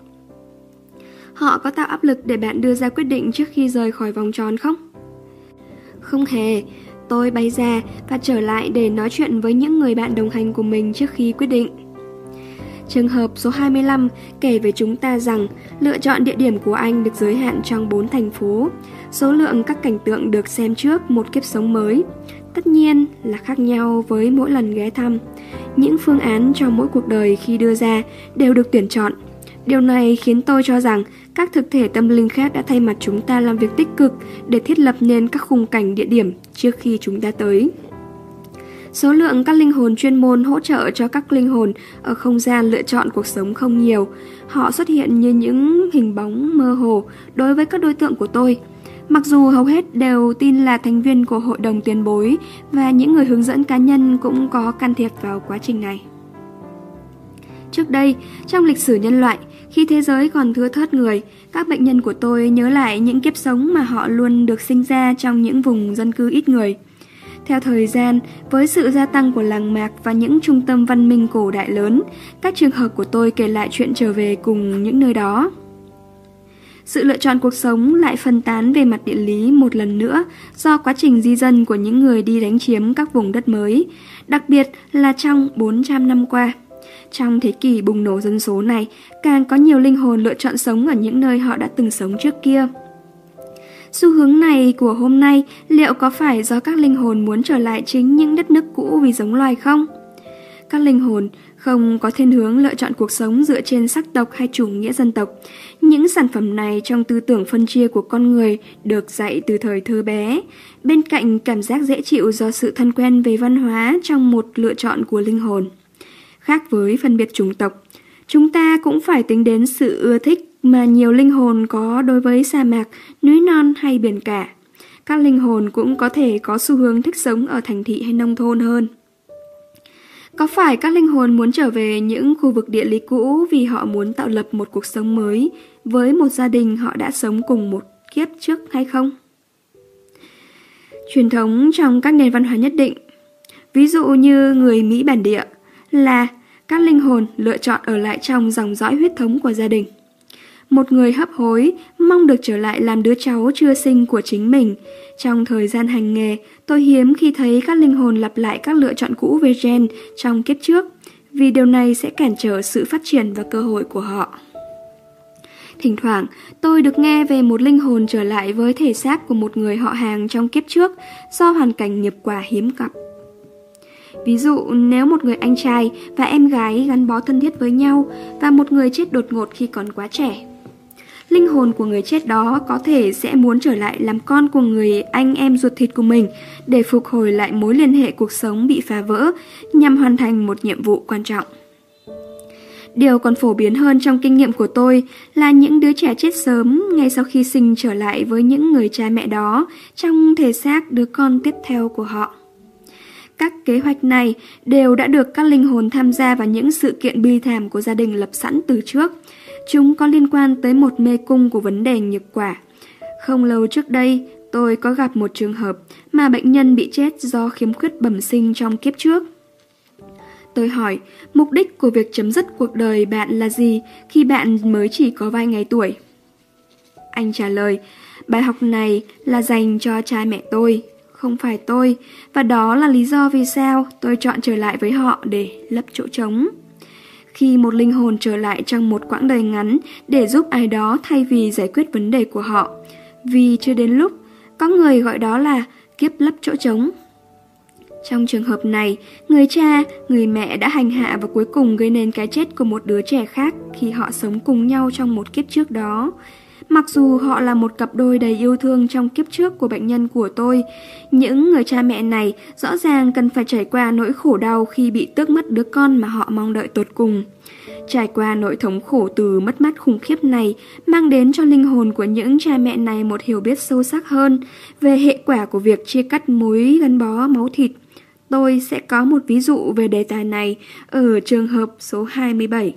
Họ có tạo áp lực để bạn đưa ra quyết định trước khi rời khỏi vòng tròn không? Không hề, tôi bay ra và trở lại để nói chuyện với những người bạn đồng hành của mình trước khi quyết định. Trường hợp số 25 kể với chúng ta rằng lựa chọn địa điểm của anh được giới hạn trong 4 thành phố. Số lượng các cảnh tượng được xem trước một kiếp sống mới tất nhiên là khác nhau với mỗi lần ghé thăm. Những phương án cho mỗi cuộc đời khi đưa ra đều được tuyển chọn. Điều này khiến tôi cho rằng các thực thể tâm linh khác đã thay mặt chúng ta làm việc tích cực để thiết lập nên các khung cảnh địa điểm trước khi chúng ta tới. Số lượng các linh hồn chuyên môn hỗ trợ cho các linh hồn ở không gian lựa chọn cuộc sống không nhiều. Họ xuất hiện như những hình bóng mơ hồ đối với các đối tượng của tôi. Mặc dù hầu hết đều tin là thành viên của hội đồng tiền bối và những người hướng dẫn cá nhân cũng có can thiệp vào quá trình này. Trước đây, trong lịch sử nhân loại, khi thế giới còn thưa thớt người, các bệnh nhân của tôi nhớ lại những kiếp sống mà họ luôn được sinh ra trong những vùng dân cư ít người. Theo thời gian, với sự gia tăng của làng mạc và những trung tâm văn minh cổ đại lớn, các trường hợp của tôi kể lại chuyện trở về cùng những nơi đó. Sự lựa chọn cuộc sống lại phân tán về mặt địa lý một lần nữa do quá trình di dân của những người đi đánh chiếm các vùng đất mới, đặc biệt là trong 400 năm qua. Trong thế kỷ bùng nổ dân số này, càng có nhiều linh hồn lựa chọn sống ở những nơi họ đã từng sống trước kia. Xu hướng này của hôm nay liệu có phải do các linh hồn muốn trở lại chính những đất nước cũ vì giống loài không? Các linh hồn không có thiên hướng lựa chọn cuộc sống dựa trên sắc tộc hay chủ nghĩa dân tộc. Những sản phẩm này trong tư tưởng phân chia của con người được dạy từ thời thơ bé, bên cạnh cảm giác dễ chịu do sự thân quen về văn hóa trong một lựa chọn của linh hồn. Khác với phân biệt chủng tộc, chúng ta cũng phải tính đến sự ưa thích mà nhiều linh hồn có đối với sa mạc, núi non hay biển cả. Các linh hồn cũng có thể có xu hướng thích sống ở thành thị hay nông thôn hơn. Có phải các linh hồn muốn trở về những khu vực địa lý cũ vì họ muốn tạo lập một cuộc sống mới với một gia đình họ đã sống cùng một kiếp trước hay không? Truyền thống trong các nền văn hóa nhất định, ví dụ như người Mỹ bản địa, là các linh hồn lựa chọn ở lại trong dòng dõi huyết thống của gia đình. Một người hấp hối mong được trở lại làm đứa cháu chưa sinh của chính mình. Trong thời gian hành nghề, tôi hiếm khi thấy các linh hồn lặp lại các lựa chọn cũ về gen trong kiếp trước, vì điều này sẽ cản trở sự phát triển và cơ hội của họ. Thỉnh thoảng, tôi được nghe về một linh hồn trở lại với thể xác của một người họ hàng trong kiếp trước do hoàn cảnh nghiệp quả hiếm gặp. Ví dụ, nếu một người anh trai và em gái gắn bó thân thiết với nhau và một người chết đột ngột khi còn quá trẻ, linh hồn của người chết đó có thể sẽ muốn trở lại làm con của người anh em ruột thịt của mình để phục hồi lại mối liên hệ cuộc sống bị phá vỡ nhằm hoàn thành một nhiệm vụ quan trọng. Điều còn phổ biến hơn trong kinh nghiệm của tôi là những đứa trẻ chết sớm ngay sau khi sinh trở lại với những người cha mẹ đó trong thể xác đứa con tiếp theo của họ. Các kế hoạch này đều đã được các linh hồn tham gia vào những sự kiện bi thảm của gia đình lập sẵn từ trước. Chúng có liên quan tới một mê cung của vấn đề nghiệp quả. Không lâu trước đây, tôi có gặp một trường hợp mà bệnh nhân bị chết do khiếm khuyết bẩm sinh trong kiếp trước. Tôi hỏi, mục đích của việc chấm dứt cuộc đời bạn là gì khi bạn mới chỉ có vài ngày tuổi? Anh trả lời, bài học này là dành cho cha mẹ tôi, không phải tôi, và đó là lý do vì sao tôi chọn trở lại với họ để lấp chỗ trống. Khi một linh hồn trở lại trong một quãng đời ngắn để giúp ai đó thay vì giải quyết vấn đề của họ, vì chưa đến lúc, có người gọi đó là kiếp lấp chỗ trống. Trong trường hợp này, người cha, người mẹ đã hành hạ và cuối cùng gây nên cái chết của một đứa trẻ khác khi họ sống cùng nhau trong một kiếp trước đó. Mặc dù họ là một cặp đôi đầy yêu thương trong kiếp trước của bệnh nhân của tôi, những người cha mẹ này rõ ràng cần phải trải qua nỗi khổ đau khi bị tước mất đứa con mà họ mong đợi tột cùng. Trải qua nỗi thống khổ từ mất mát khủng khiếp này mang đến cho linh hồn của những cha mẹ này một hiểu biết sâu sắc hơn về hệ quả của việc chia cắt mối gắn bó máu thịt. Tôi sẽ có một ví dụ về đề tài này ở trường hợp số 27.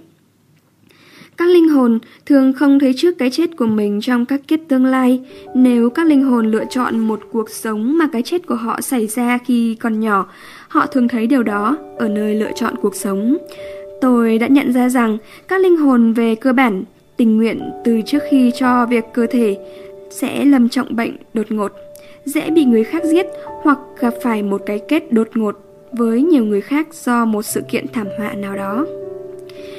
Các linh hồn thường không thấy trước cái chết của mình trong các kiếp tương lai. Nếu các linh hồn lựa chọn một cuộc sống mà cái chết của họ xảy ra khi còn nhỏ, họ thường thấy điều đó ở nơi lựa chọn cuộc sống. Tôi đã nhận ra rằng các linh hồn về cơ bản tình nguyện từ trước khi cho việc cơ thể sẽ lâm trọng bệnh đột ngột, dễ bị người khác giết hoặc gặp phải một cái kết đột ngột với nhiều người khác do một sự kiện thảm họa nào đó.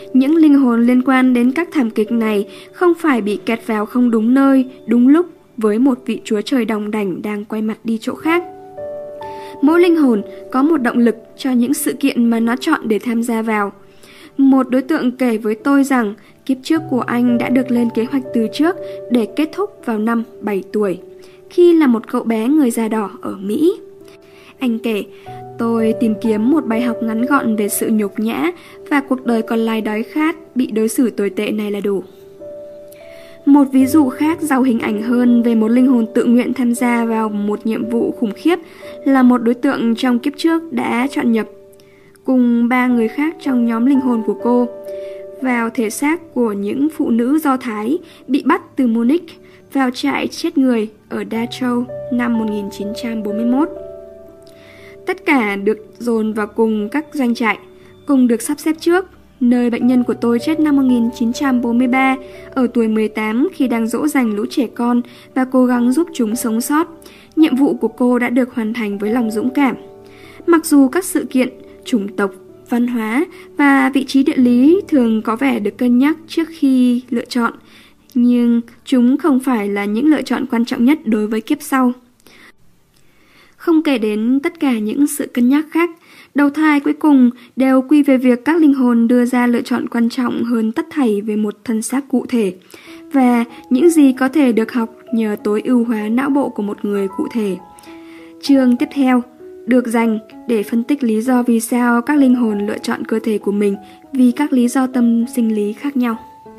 Những linh hồn liên quan đến các thảm kịch này không phải bị kẹt vào không đúng nơi, đúng lúc với một vị chúa trời đòng đảnh đang quay mặt đi chỗ khác. Mỗi linh hồn có một động lực cho những sự kiện mà nó chọn để tham gia vào. Một đối tượng kể với tôi rằng kiếp trước của anh đã được lên kế hoạch từ trước để kết thúc vào năm 7 tuổi, khi là một cậu bé người da đỏ ở Mỹ. Anh kể, tôi tìm kiếm một bài học ngắn gọn về sự nhục nhã và cuộc đời còn lại đói khát, bị đối xử tồi tệ này là đủ. Một ví dụ khác giàu hình ảnh hơn về một linh hồn tự nguyện tham gia vào một nhiệm vụ khủng khiếp là một đối tượng trong kiếp trước đã chọn nhập cùng 3 người khác trong nhóm linh hồn của cô vào thể xác của những phụ nữ Do Thái bị bắt từ Munich vào trại chết người ở Dachau năm 1941. Tất cả được dồn vào cùng các doanh trại, cùng được sắp xếp trước. Nơi bệnh nhân của tôi chết năm 1943 ở tuổi 18 khi đang dỗ dành lũ trẻ con và cố gắng giúp chúng sống sót. Nhiệm vụ của cô đã được hoàn thành với lòng dũng cảm. Mặc dù các sự kiện, chủng tộc, văn hóa và vị trí địa lý thường có vẻ được cân nhắc trước khi lựa chọn, nhưng chúng không phải là những lựa chọn quan trọng nhất đối với kiếp sau. Không kể đến tất cả những sự cân nhắc khác, đầu thai cuối cùng đều quy về việc các linh hồn đưa ra lựa chọn quan trọng hơn tất thảy về một thân xác cụ thể, và những gì có thể được học nhờ tối ưu hóa não bộ của một người cụ thể. Chương tiếp theo được dành để phân tích lý do vì sao các linh hồn lựa chọn cơ thể của mình vì các lý do tâm sinh lý khác nhau.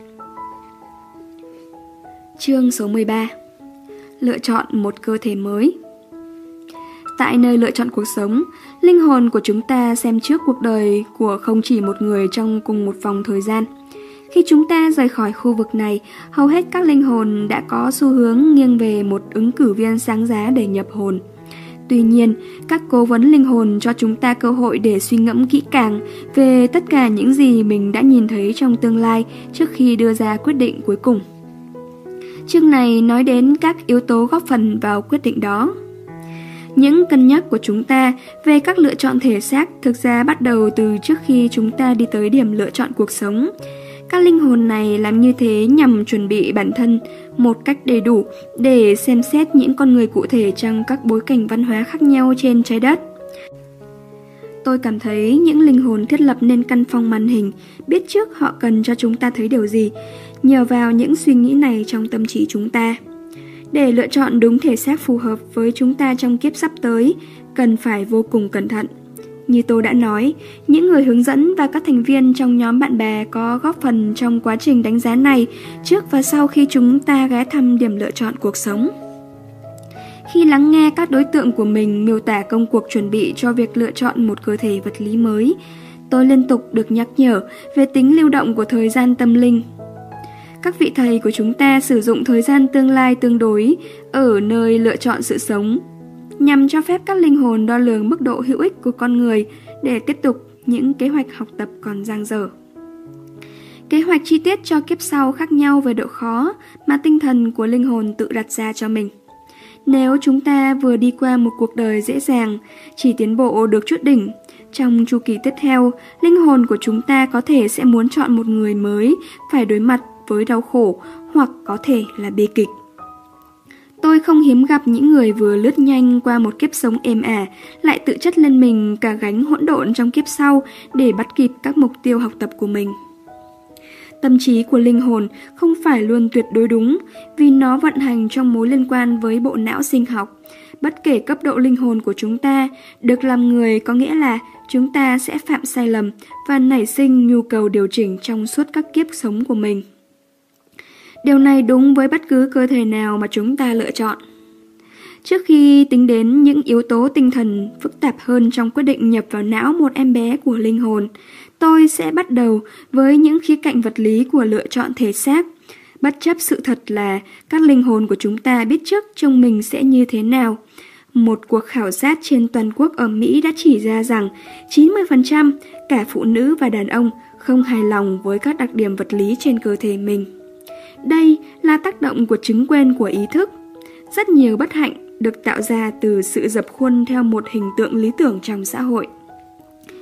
Chương số 13. Lựa chọn một cơ thể mới. Tại nơi lựa chọn cuộc sống, linh hồn của chúng ta xem trước cuộc đời của không chỉ một người trong cùng một vòng thời gian. Khi chúng ta rời khỏi khu vực này, hầu hết các linh hồn đã có xu hướng nghiêng về một ứng cử viên sáng giá để nhập hồn. Tuy nhiên, các cố vấn linh hồn cho chúng ta cơ hội để suy ngẫm kỹ càng về tất cả những gì mình đã nhìn thấy trong tương lai trước khi đưa ra quyết định cuối cùng. Chương này nói đến các yếu tố góp phần vào quyết định đó. Những cân nhắc của chúng ta về các lựa chọn thể xác thực ra bắt đầu từ trước khi chúng ta đi tới điểm lựa chọn cuộc sống. Các linh hồn này làm như thế nhằm chuẩn bị bản thân một cách đầy đủ để xem xét những con người cụ thể trong các bối cảnh văn hóa khác nhau trên trái đất. Tôi cảm thấy những linh hồn thiết lập nên căn phòng màn hình, biết trước họ cần cho chúng ta thấy điều gì, nhờ vào những suy nghĩ này trong tâm trí chúng ta. Để lựa chọn đúng thể xác phù hợp với chúng ta trong kiếp sắp tới, cần phải vô cùng cẩn thận. Như tôi đã nói, những người hướng dẫn và các thành viên trong nhóm bạn bè có góp phần trong quá trình đánh giá này trước và sau khi chúng ta ghé thăm điểm lựa chọn cuộc sống. Khi lắng nghe các đối tượng của mình miêu tả công cuộc chuẩn bị cho việc lựa chọn một cơ thể vật lý mới, tôi liên tục được nhắc nhở về tính lưu động của thời gian tâm linh. Các vị thầy của chúng ta sử dụng thời gian tương lai tương đối ở nơi lựa chọn sự sống, nhằm cho phép các linh hồn đo lường mức độ hữu ích của con người để tiếp tục những kế hoạch học tập còn dang dở. Kế hoạch chi tiết cho kiếp sau khác nhau về độ khó mà tinh thần của linh hồn tự đặt ra cho mình. Nếu chúng ta vừa đi qua một cuộc đời dễ dàng, chỉ tiến bộ được chút đỉnh, trong chu kỳ tiếp theo, linh hồn của chúng ta có thể sẽ muốn chọn một người mới phải đối mặt với đau khổ hoặc có thể là bi kịch. Tôi không hiếm gặp những người vừa lướt nhanh qua một kiếp sống êm ả lại tự chất lên mình cả gánh hỗn độn trong kiếp sau để bắt kịp các mục tiêu học tập của mình. Tâm trí của linh hồn không phải luôn tuyệt đối đúng vì nó vận hành trong mối liên quan với bộ não sinh học. Bất kể cấp độ linh hồn của chúng ta, được làm người có nghĩa là chúng ta sẽ phạm sai lầm và nảy sinh nhu cầu điều chỉnh trong suốt các kiếp sống của mình. Điều này đúng với bất cứ cơ thể nào mà chúng ta lựa chọn. Trước khi tính đến những yếu tố tinh thần phức tạp hơn trong quyết định nhập vào não một em bé của linh hồn, tôi sẽ bắt đầu với những khía cạnh vật lý của lựa chọn thể xác. Bất chấp sự thật là các linh hồn của chúng ta biết trước trông mình sẽ như thế nào. Một cuộc khảo sát trên toàn quốc ở Mỹ đã chỉ ra rằng 90% cả phụ nữ và đàn ông không hài lòng với các đặc điểm vật lý trên cơ thể mình. Đây là tác động của chứng quên của ý thức. Rất nhiều bất hạnh được tạo ra từ sự dập khuôn theo một hình tượng lý tưởng trong xã hội.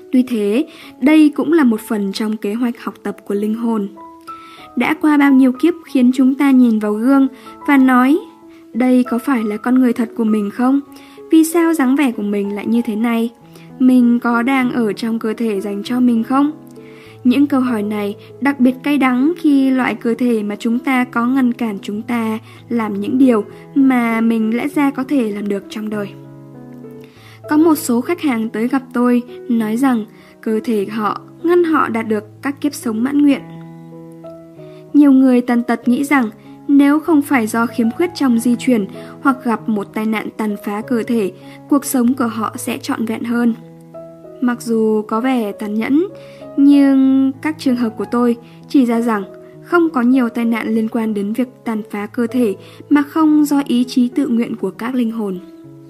Tuy thế, đây cũng là một phần trong kế hoạch học tập của linh hồn. Đã qua bao nhiêu kiếp khiến chúng ta nhìn vào gương và nói, đây có phải là con người thật của mình không? Vì sao dáng vẻ của mình lại như thế này? Mình có đang ở trong cơ thể dành cho mình không? Những câu hỏi này đặc biệt cay đắng khi loại cơ thể mà chúng ta có ngăn cản chúng ta làm những điều mà mình lẽ ra có thể làm được trong đời. Có một số khách hàng tới gặp tôi nói rằng cơ thể họ ngăn họ đạt được các kiếp sống mãn nguyện. Nhiều người tàn tật nghĩ rằng nếu không phải do khiếm khuyết trong di truyền hoặc gặp một tai nạn tàn phá cơ thể, cuộc sống của họ sẽ trọn vẹn hơn. Mặc dù có vẻ tàn nhẫn, nhưng các trường hợp của tôi chỉ ra rằng không có nhiều tai nạn liên quan đến việc tàn phá cơ thể mà không do ý chí tự nguyện của các linh hồn.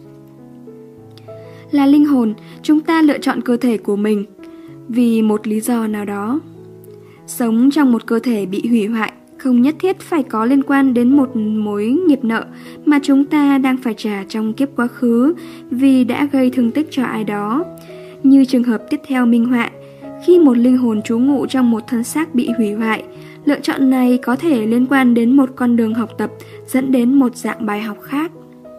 Là linh hồn, chúng ta lựa chọn cơ thể của mình vì một lý do nào đó. Sống trong một cơ thể bị hủy hoại không nhất thiết phải có liên quan đến một mối nghiệp nợ mà chúng ta đang phải trả trong kiếp quá khứ vì đã gây thương tích cho ai đó. Như trường hợp tiếp theo minh họa, khi một linh hồn trú ngụ trong một thân xác bị hủy hoại, lựa chọn này có thể liên quan đến một con đường học tập dẫn đến một dạng bài học khác.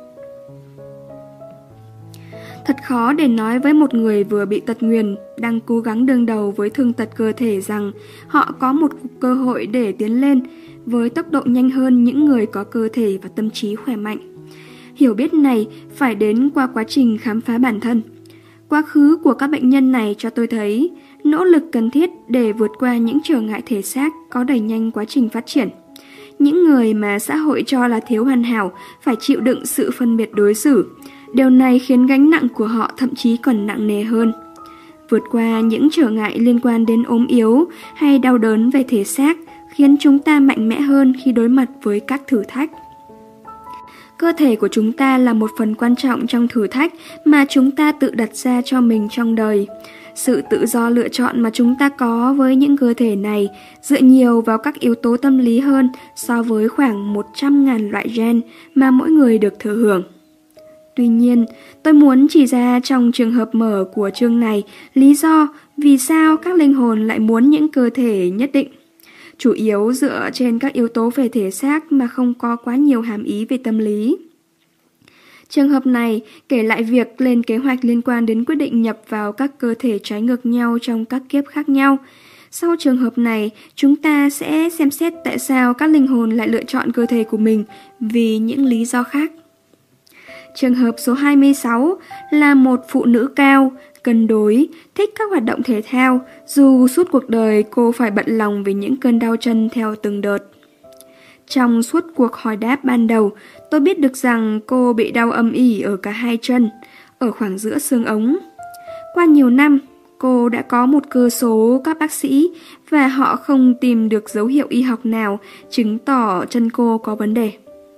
Thật khó để nói với một người vừa bị tật nguyền, đang cố gắng đương đầu với thương tật cơ thể rằng họ có một cơ hội để tiến lên với tốc độ nhanh hơn những người có cơ thể và tâm trí khỏe mạnh. Hiểu biết này phải đến qua quá trình khám phá bản thân. Quá khứ của các bệnh nhân này cho tôi thấy nỗ lực cần thiết để vượt qua những trở ngại thể xác có đẩy nhanh quá trình phát triển. Những người mà xã hội cho là thiếu hoàn hảo phải chịu đựng sự phân biệt đối xử. Điều này khiến gánh nặng của họ thậm chí còn nặng nề hơn. Vượt qua những trở ngại liên quan đến ốm yếu hay đau đớn về thể xác khiến chúng ta mạnh mẽ hơn khi đối mặt với các thử thách. Cơ thể của chúng ta là một phần quan trọng trong thử thách mà chúng ta tự đặt ra cho mình trong đời. Sự tự do lựa chọn mà chúng ta có với những cơ thể này dựa nhiều vào các yếu tố tâm lý hơn so với khoảng 100.000 loại gen mà mỗi người được thừa hưởng. Tuy nhiên, tôi muốn chỉ ra trong trường hợp mở của chương này lý do vì sao các linh hồn lại muốn những cơ thể nhất định. Chủ yếu dựa trên các yếu tố về thể xác mà không có quá nhiều hàm ý về tâm lý. Trường hợp này kể lại việc lên kế hoạch liên quan đến quyết định nhập vào các cơ thể trái ngược nhau trong các kiếp khác nhau. Sau trường hợp này, chúng ta sẽ xem xét tại sao các linh hồn lại lựa chọn cơ thể của mình vì những lý do khác. Trường hợp số 26 là một phụ nữ cao, cân đối, thích các hoạt động thể thao, dù suốt cuộc đời cô phải bận lòng vì những cơn đau chân theo từng đợt. Trong suốt cuộc hỏi đáp ban đầu, tôi biết được rằng cô bị đau âm ỉ ở cả hai chân, ở khoảng giữa xương ống. Qua nhiều năm, cô đã có một cơ số các bác sĩ và họ không tìm được dấu hiệu y học nào chứng tỏ chân cô có vấn đề.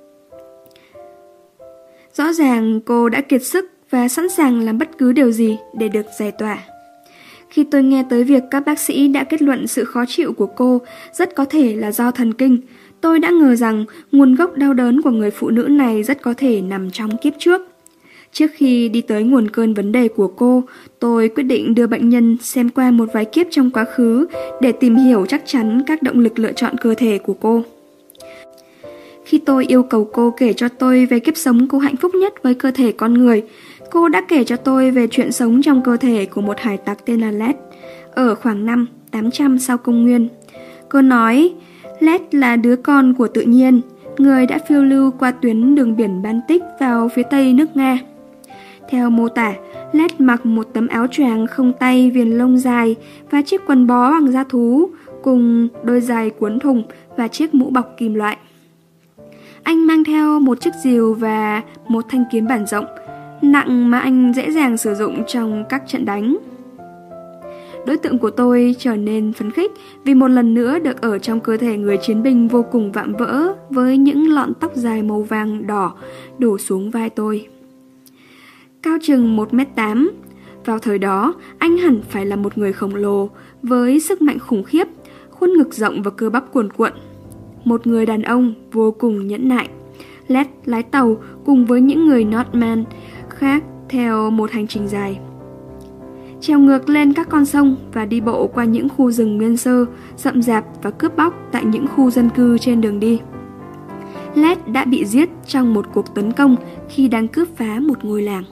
Rõ ràng cô đã kiệt sức và sẵn sàng làm bất cứ điều gì để được giải tỏa. Khi tôi nghe tới việc các bác sĩ đã kết luận sự khó chịu của cô rất có thể là do thần kinh, tôi đã ngờ rằng nguồn gốc đau đớn của người phụ nữ này rất có thể nằm trong kiếp trước. Trước khi đi tới nguồn cơn vấn đề của cô, tôi quyết định đưa bệnh nhân xem qua một vài kiếp trong quá khứ để tìm hiểu chắc chắn các động lực lựa chọn cơ thể của cô. Khi tôi yêu cầu cô kể cho tôi về kiếp sống cô hạnh phúc nhất với cơ thể con người, cô đã kể cho tôi về chuyện sống trong cơ thể của một hải tặc tên là Led, ở khoảng năm 800 sau công nguyên. Cô nói, Led là đứa con của tự nhiên, người đã phiêu lưu qua tuyến đường biển Baltic vào phía tây nước Nga. Theo mô tả, Led mặc một tấm áo choàng không tay viền lông dài và chiếc quần bó bằng da thú, cùng đôi giày cuốn thùng và chiếc mũ bọc kim loại. Anh mang theo một chiếc rìu và một thanh kiếm bản rộng, nặng mà anh dễ dàng sử dụng trong các trận đánh. Đối tượng của tôi trở nên phấn khích vì một lần nữa được ở trong cơ thể người chiến binh vô cùng vạm vỡ với những lọn tóc dài màu vàng đỏ đổ xuống vai tôi. Cao chừng 1m8, vào thời đó anh hẳn phải là một người khổng lồ với sức mạnh khủng khiếp, khuôn ngực rộng và cơ bắp cuồn cuộn. Một người đàn ông vô cùng nhẫn nại. Led lái tàu cùng với những người Northman khác theo một hành trình dài. trèo ngược lên các con sông và đi bộ qua những khu rừng nguyên sơ, rậm rạp và cướp bóc tại những khu dân cư trên đường đi. Led đã bị giết trong một cuộc tấn công khi đang cướp phá một ngôi làng.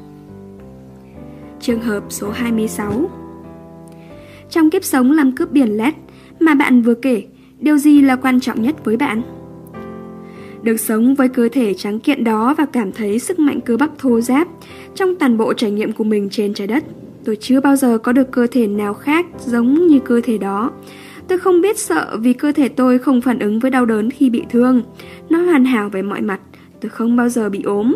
Trường hợp số 26. Trong kiếp sống làm cướp biển Led mà bạn vừa kể, điều gì là quan trọng nhất với bạn? Được sống với cơ thể trắng kiện đó và cảm thấy sức mạnh cơ bắp thô ráp trong toàn bộ trải nghiệm của mình trên trái đất. Tôi chưa bao giờ có được cơ thể nào khác giống như cơ thể đó. Tôi không biết sợ vì cơ thể tôi không phản ứng với đau đớn khi bị thương. Nó hoàn hảo về mọi mặt. Tôi không bao giờ bị ốm.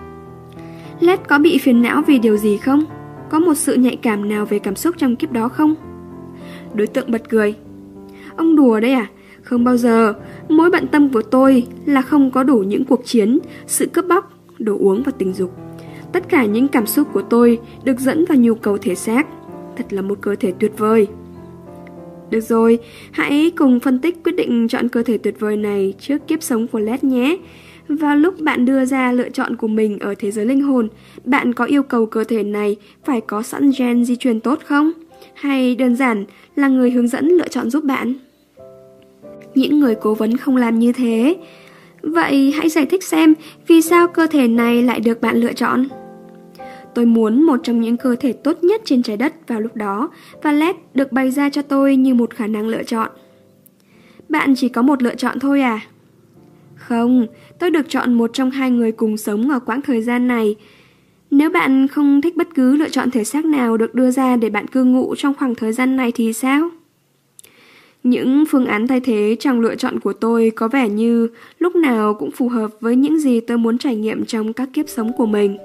Led có bị phiền não vì điều gì không? Có một sự nhạy cảm nào về cảm xúc trong kiếp đó không? Đối tượng bật cười. Ông đùa đấy à? Không bao giờ. Mối bận tâm của tôi là không có đủ những cuộc chiến, sự cướp bóc, đồ uống và tình dục. Tất cả những cảm xúc của tôi được dẫn vào nhu cầu thể xác. Thật là một cơ thể tuyệt vời. Được rồi, hãy cùng phân tích quyết định chọn cơ thể tuyệt vời này trước kiếp sống của Led nhé. Vào lúc bạn đưa ra lựa chọn của mình ở thế giới linh hồn, bạn có yêu cầu cơ thể này phải có sẵn gen di truyền tốt không? Hay đơn giản là người hướng dẫn lựa chọn giúp bạn? Những người cố vấn không làm như thế. Vậy hãy giải thích xem vì sao cơ thể này lại được bạn lựa chọn. Tôi muốn một trong những cơ thể tốt nhất trên trái đất vào lúc đó, và Led được bày ra cho tôi như một khả năng lựa chọn. Bạn chỉ có một lựa chọn thôi à? Không, tôi được chọn một trong hai người cùng sống ở quãng thời gian này. Nếu bạn không thích bất cứ lựa chọn thể xác nào được đưa ra để bạn cư ngụ trong khoảng thời gian này thì sao? Những phương án thay thế trong lựa chọn của tôi có vẻ như lúc nào cũng phù hợp với những gì tôi muốn trải nghiệm trong các kiếp sống của mình.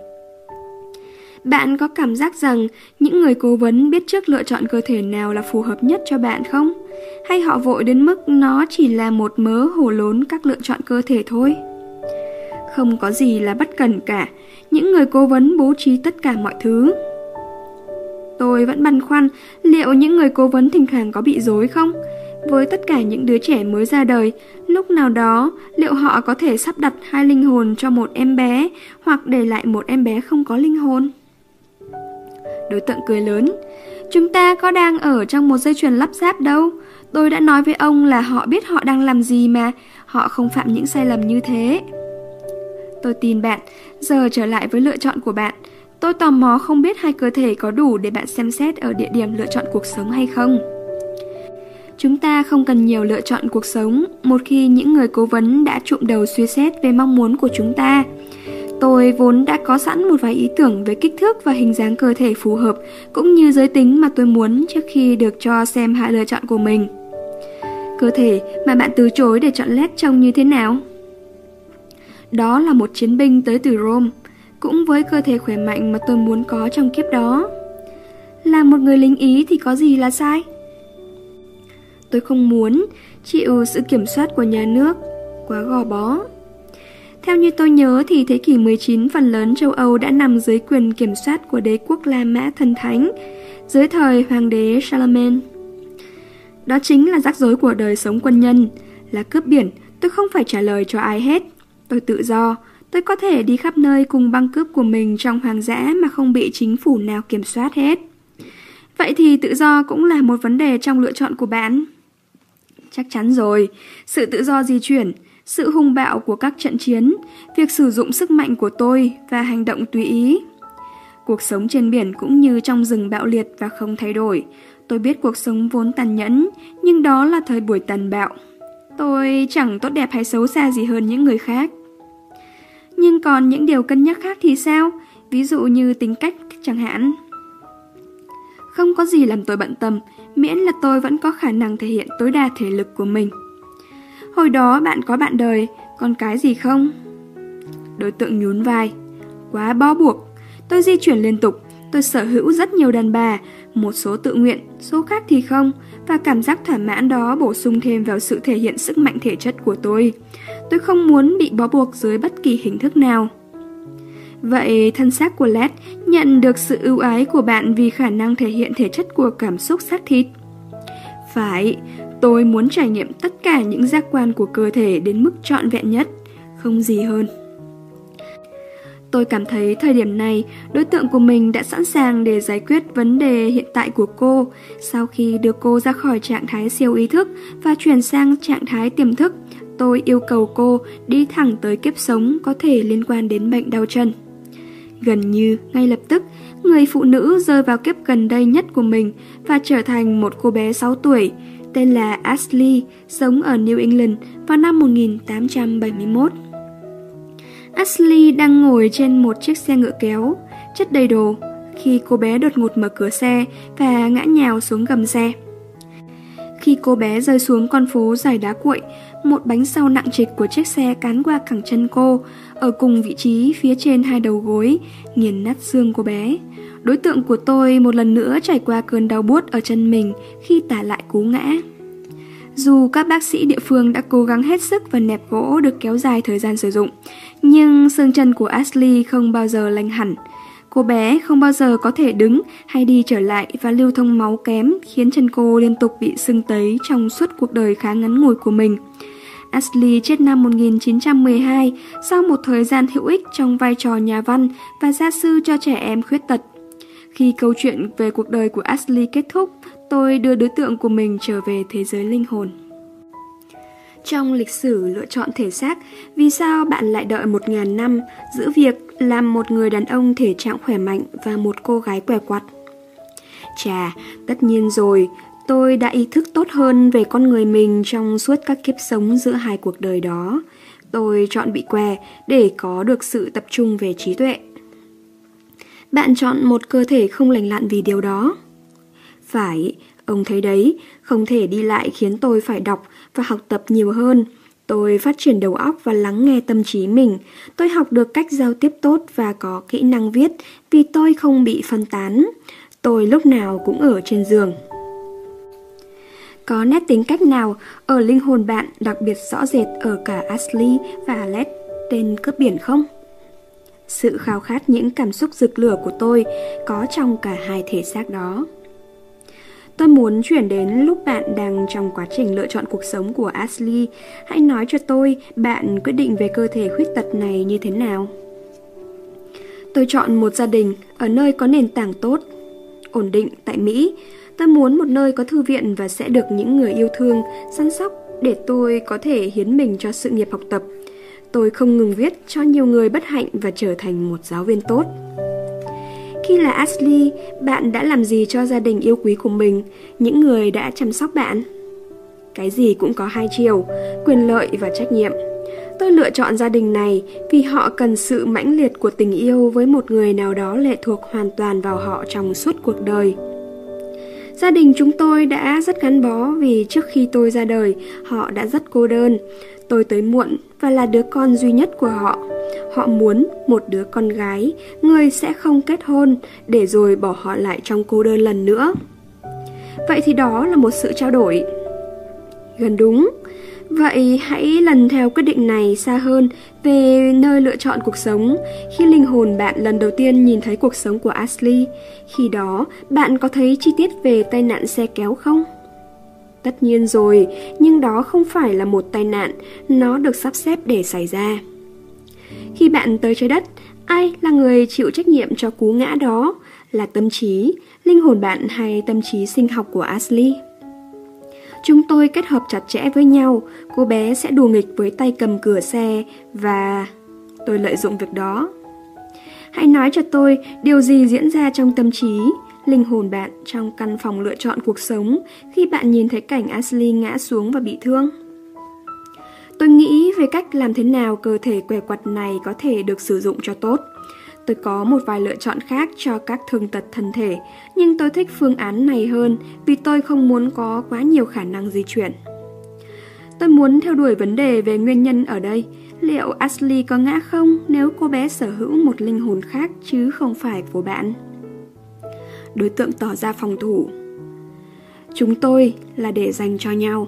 Bạn có cảm giác rằng những người cố vấn biết trước lựa chọn cơ thể nào là phù hợp nhất cho bạn không? Hay họ vội đến mức nó chỉ là một mớ hồ lốn các lựa chọn cơ thể thôi? Không có gì là bất cẩn cả. Những người cố vấn bố trí tất cả mọi thứ. Tôi vẫn băn khoăn liệu những người cố vấn thỉnh thoảng có bị rối không? Với tất cả những đứa trẻ mới ra đời, lúc nào đó liệu họ có thể sắp đặt hai linh hồn cho một em bé hoặc để lại một em bé không có linh hồn? Đối tượng cười lớn. Chúng ta có đang ở trong một dây chuyền lắp ráp đâu. Tôi đã nói với ông là họ biết họ đang làm gì mà. Họ không phạm những sai lầm như thế. Tôi tin bạn. Giờ trở lại với lựa chọn của bạn. Tôi tò mò không biết hai cơ thể có đủ để bạn xem xét ở địa điểm lựa chọn cuộc sống hay không. Chúng ta không cần nhiều lựa chọn cuộc sống một khi những người cố vấn đã trụm đầu suy xét về mong muốn của chúng ta. Tôi vốn đã có sẵn một vài ý tưởng về kích thước và hình dáng cơ thể phù hợp cũng như giới tính mà tôi muốn trước khi được cho xem hai lựa chọn của mình. Cơ thể mà bạn từ chối để chọn Led trông như thế nào? Đó là một chiến binh tới từ Rome, cũng với cơ thể khỏe mạnh mà tôi muốn có trong kiếp đó. Là một người lính Ý thì có gì là sai? Tôi không muốn chịu sự kiểm soát của nhà nước, quá gò bó. Theo như tôi nhớ thì thế kỷ 19 phần lớn châu Âu đã nằm dưới quyền kiểm soát của đế quốc La Mã thần thánh, dưới thời hoàng đế Charlemagne. Đó chính là rắc rối của đời sống quân nhân, là cướp biển. Tôi không phải trả lời cho ai hết. Tôi tự do, tôi có thể đi khắp nơi cùng băng cướp của mình trong hoang dã mà không bị chính phủ nào kiểm soát hết. Vậy thì tự do cũng là một vấn đề trong lựa chọn của bạn. Chắc chắn rồi, sự tự do di chuyển, sự hung bạo của các trận chiến, việc sử dụng sức mạnh của tôi và hành động tùy ý. Cuộc sống trên biển cũng như trong rừng bạo liệt và không thay đổi. Tôi biết cuộc sống vốn tàn nhẫn, nhưng đó là thời buổi tàn bạo. Tôi chẳng tốt đẹp hay xấu xa gì hơn những người khác. Nhưng còn những điều cân nhắc khác thì sao? Ví dụ như tính cách chẳng hạn. Không có gì làm tôi bận tâm, miễn là tôi vẫn có khả năng thể hiện tối đa thể lực của mình. Hồi đó bạn có bạn đời, con cái gì không? Đối tượng nhún vai. Quá bó buộc. Tôi di chuyển liên tục. Tôi sở hữu rất nhiều đàn bà, một số tự nguyện, số khác thì không. Và cảm giác thỏa mãn đó bổ sung thêm vào sự thể hiện sức mạnh thể chất của tôi. Tôi không muốn bị bó buộc dưới bất kỳ hình thức nào. Vậy thân xác của Led nhận được sự ưu ái của bạn vì khả năng thể hiện thể chất của cảm xúc xác thịt. Phải, tôi muốn trải nghiệm tất cả những giác quan của cơ thể đến mức trọn vẹn nhất, không gì hơn. Tôi cảm thấy thời điểm này, đối tượng của mình đã sẵn sàng để giải quyết vấn đề hiện tại của cô. Sau khi đưa cô ra khỏi trạng thái siêu ý thức và chuyển sang trạng thái tiềm thức, tôi yêu cầu cô đi thẳng tới kiếp sống có thể liên quan đến bệnh đau chân. Gần như ngay lập tức, người phụ nữ rơi vào kiếp gần đây nhất của mình và trở thành một cô bé 6 tuổi, tên là Ashley, sống ở New England vào năm 1871. Ashley đang ngồi trên một chiếc xe ngựa kéo, chất đầy đồ, khi cô bé đột ngột mở cửa xe và ngã nhào xuống gầm xe. Khi cô bé rơi xuống con phố dài đá cuội, một bánh sau nặng trịch của chiếc xe cán qua cẳng chân cô, ở cùng vị trí phía trên hai đầu gối, nghiền nát xương cô bé. Đối tượng của tôi một lần nữa trải qua cơn đau buốt ở chân mình khi tả lại cú ngã. Dù các bác sĩ địa phương đã cố gắng hết sức và nẹp gỗ được kéo dài thời gian sử dụng, nhưng xương chân của Ashley không bao giờ lành hẳn. Cô bé không bao giờ có thể đứng hay đi trở lại và lưu thông máu kém khiến chân cô liên tục bị sưng tấy trong suốt cuộc đời khá ngắn ngủi của mình. Ashley chết năm 1912 sau một thời gian hữu ích trong vai trò nhà văn và gia sư cho trẻ em khuyết tật. Khi câu chuyện về cuộc đời của Ashley kết thúc, tôi đưa đối tượng của mình trở về thế giới linh hồn. Trong lịch sử lựa chọn thể xác, vì sao bạn lại đợi 1000 năm giữa việc làm một người đàn ông thể trạng khỏe mạnh và một cô gái què quặt? Chà, tất nhiên rồi, tôi đã ý thức tốt hơn về con người mình trong suốt các kiếp sống giữa hai cuộc đời đó. Tôi chọn bị què để có được sự tập trung về trí tuệ. Bạn chọn một cơ thể không lành lặn vì điều đó. Phải, ông thấy đấy, không thể đi lại khiến tôi phải đọc và học tập nhiều hơn. Tôi phát triển đầu óc và lắng nghe tâm trí mình. Tôi học được cách giao tiếp tốt và có kỹ năng viết vì tôi không bị phân tán. Tôi lúc nào cũng ở trên giường. Có nét tính cách nào ở linh hồn bạn đặc biệt rõ rệt ở cả Ashley và Alex tên cướp biển không? Sự khao khát những cảm xúc rực lửa của tôi có trong cả hai thể xác đó. Tôi muốn chuyển đến lúc bạn đang trong quá trình lựa chọn cuộc sống của Ashley. Hãy nói cho tôi bạn quyết định về cơ thể khuyết tật này như thế nào. Tôi chọn một gia đình ở nơi có nền tảng tốt, ổn định tại Mỹ. Tôi muốn một nơi có thư viện và sẽ được những người yêu thương, săn sóc để tôi có thể hiến mình cho sự nghiệp học tập. Tôi không ngừng viết cho nhiều người bất hạnh và trở thành một giáo viên tốt. Khi là Ashley, bạn đã làm gì cho gia đình yêu quý của mình, những người đã chăm sóc bạn? Cái gì cũng có hai chiều, quyền lợi và trách nhiệm. Tôi lựa chọn gia đình này vì họ cần sự mãnh liệt của tình yêu với một người nào đó lệ thuộc hoàn toàn vào họ trong suốt cuộc đời. Gia đình chúng tôi đã rất gắn bó vì trước khi tôi ra đời, họ đã rất cô đơn. Tôi tới muộn và là đứa con duy nhất của họ. Họ muốn một đứa con gái, người sẽ không kết hôn, để rồi bỏ họ lại trong cô đơn lần nữa. Vậy thì đó là một sự trao đổi. Gần đúng. Vậy hãy lần theo quyết định này xa hơn về nơi lựa chọn cuộc sống. Khi linh hồn bạn lần đầu tiên nhìn thấy cuộc sống của Ashley, khi đó bạn có thấy chi tiết về tai nạn xe kéo không? Tất nhiên rồi, nhưng đó không phải là một tai nạn, nó được sắp xếp để xảy ra. Khi bạn tới trái đất, ai là người chịu trách nhiệm cho cú ngã đó? Là tâm trí, linh hồn bạn hay tâm trí sinh học của Ashley? Chúng tôi kết hợp chặt chẽ với nhau, cô bé sẽ đùa nghịch với tay cầm cửa xe và tôi lợi dụng việc đó. Hãy nói cho tôi điều gì diễn ra trong tâm trí, linh hồn bạn trong căn phòng lựa chọn cuộc sống khi bạn nhìn thấy cảnh Ashley ngã xuống và bị thương. Tôi nghĩ về cách làm thế nào cơ thể què quặt này có thể được sử dụng cho tốt. Tôi có một vài lựa chọn khác cho các thương tật thân thể, nhưng tôi thích phương án này hơn vì tôi không muốn có quá nhiều khả năng di chuyển. Tôi muốn theo đuổi vấn đề về nguyên nhân ở đây. Liệu Ashley có ngã không nếu cô bé sở hữu một linh hồn khác chứ không phải của bạn? Đối tượng tỏ ra phòng thủ. Chúng tôi là để dành cho nhau.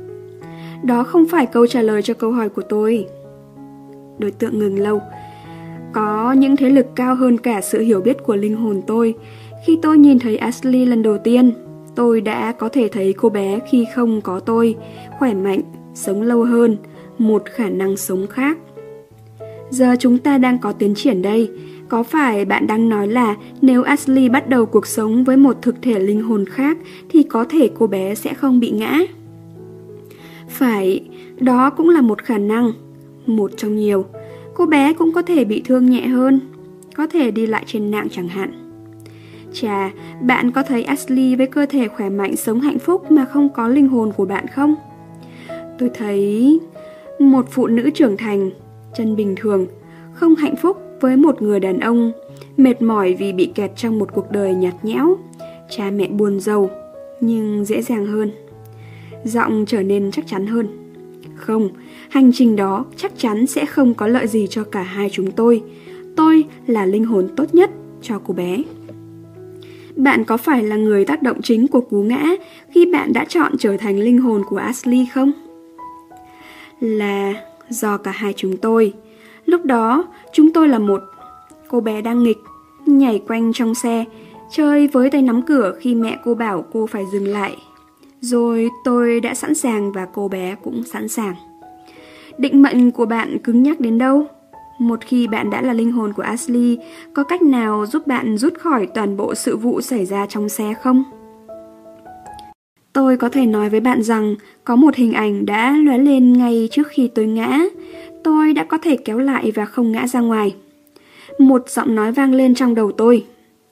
Đó không phải câu trả lời cho câu hỏi của tôi. Đối tượng ngừng lâu. Có những thế lực cao hơn cả sự hiểu biết của linh hồn tôi. Khi tôi nhìn thấy Ashley lần đầu tiên, tôi đã có thể thấy cô bé khi không có tôi, khỏe mạnh, sống lâu hơn, một khả năng sống khác. Giờ chúng ta đang có tiến triển đây. Có phải bạn đang nói là nếu Ashley bắt đầu cuộc sống với một thực thể linh hồn khác thì có thể cô bé sẽ không bị ngã? Phải, đó cũng là một khả năng. Một trong nhiều. Cô bé cũng có thể bị thương nhẹ hơn. Có thể đi lại trên nạng chẳng hạn. Chà, bạn có thấy Ashley với cơ thể khỏe mạnh sống hạnh phúc mà không có linh hồn của bạn không? Tôi thấy một phụ nữ trưởng thành, chân bình thường, không hạnh phúc với một người đàn ông, mệt mỏi vì bị kẹt trong một cuộc đời nhạt nhẽo, cha mẹ buồn rầu, nhưng dễ dàng hơn. Giọng trở nên chắc chắn hơn. Không, hành trình đó chắc chắn sẽ không có lợi gì cho cả hai chúng tôi. Tôi là linh hồn tốt nhất cho cô bé. Bạn có phải là người tác động chính của cú ngã khi bạn đã chọn trở thành linh hồn của Ashley không? Là do cả hai chúng tôi. Lúc đó, chúng tôi là một. Cô bé đang nghịch, nhảy quanh trong xe, chơi với tay nắm cửa khi mẹ cô bảo cô phải dừng lại. Rồi tôi đã sẵn sàng và cô bé cũng sẵn sàng. Định mệnh của bạn cứng nhắc đến đâu? Một khi bạn đã là linh hồn của Ashley, có cách nào giúp bạn rút khỏi toàn bộ sự vụ xảy ra trong xe không? Tôi có thể nói với bạn rằng có một hình ảnh đã lóe lên ngay trước khi tôi ngã. Tôi đã có thể kéo lại và không ngã ra ngoài. Một giọng nói vang lên trong đầu tôi.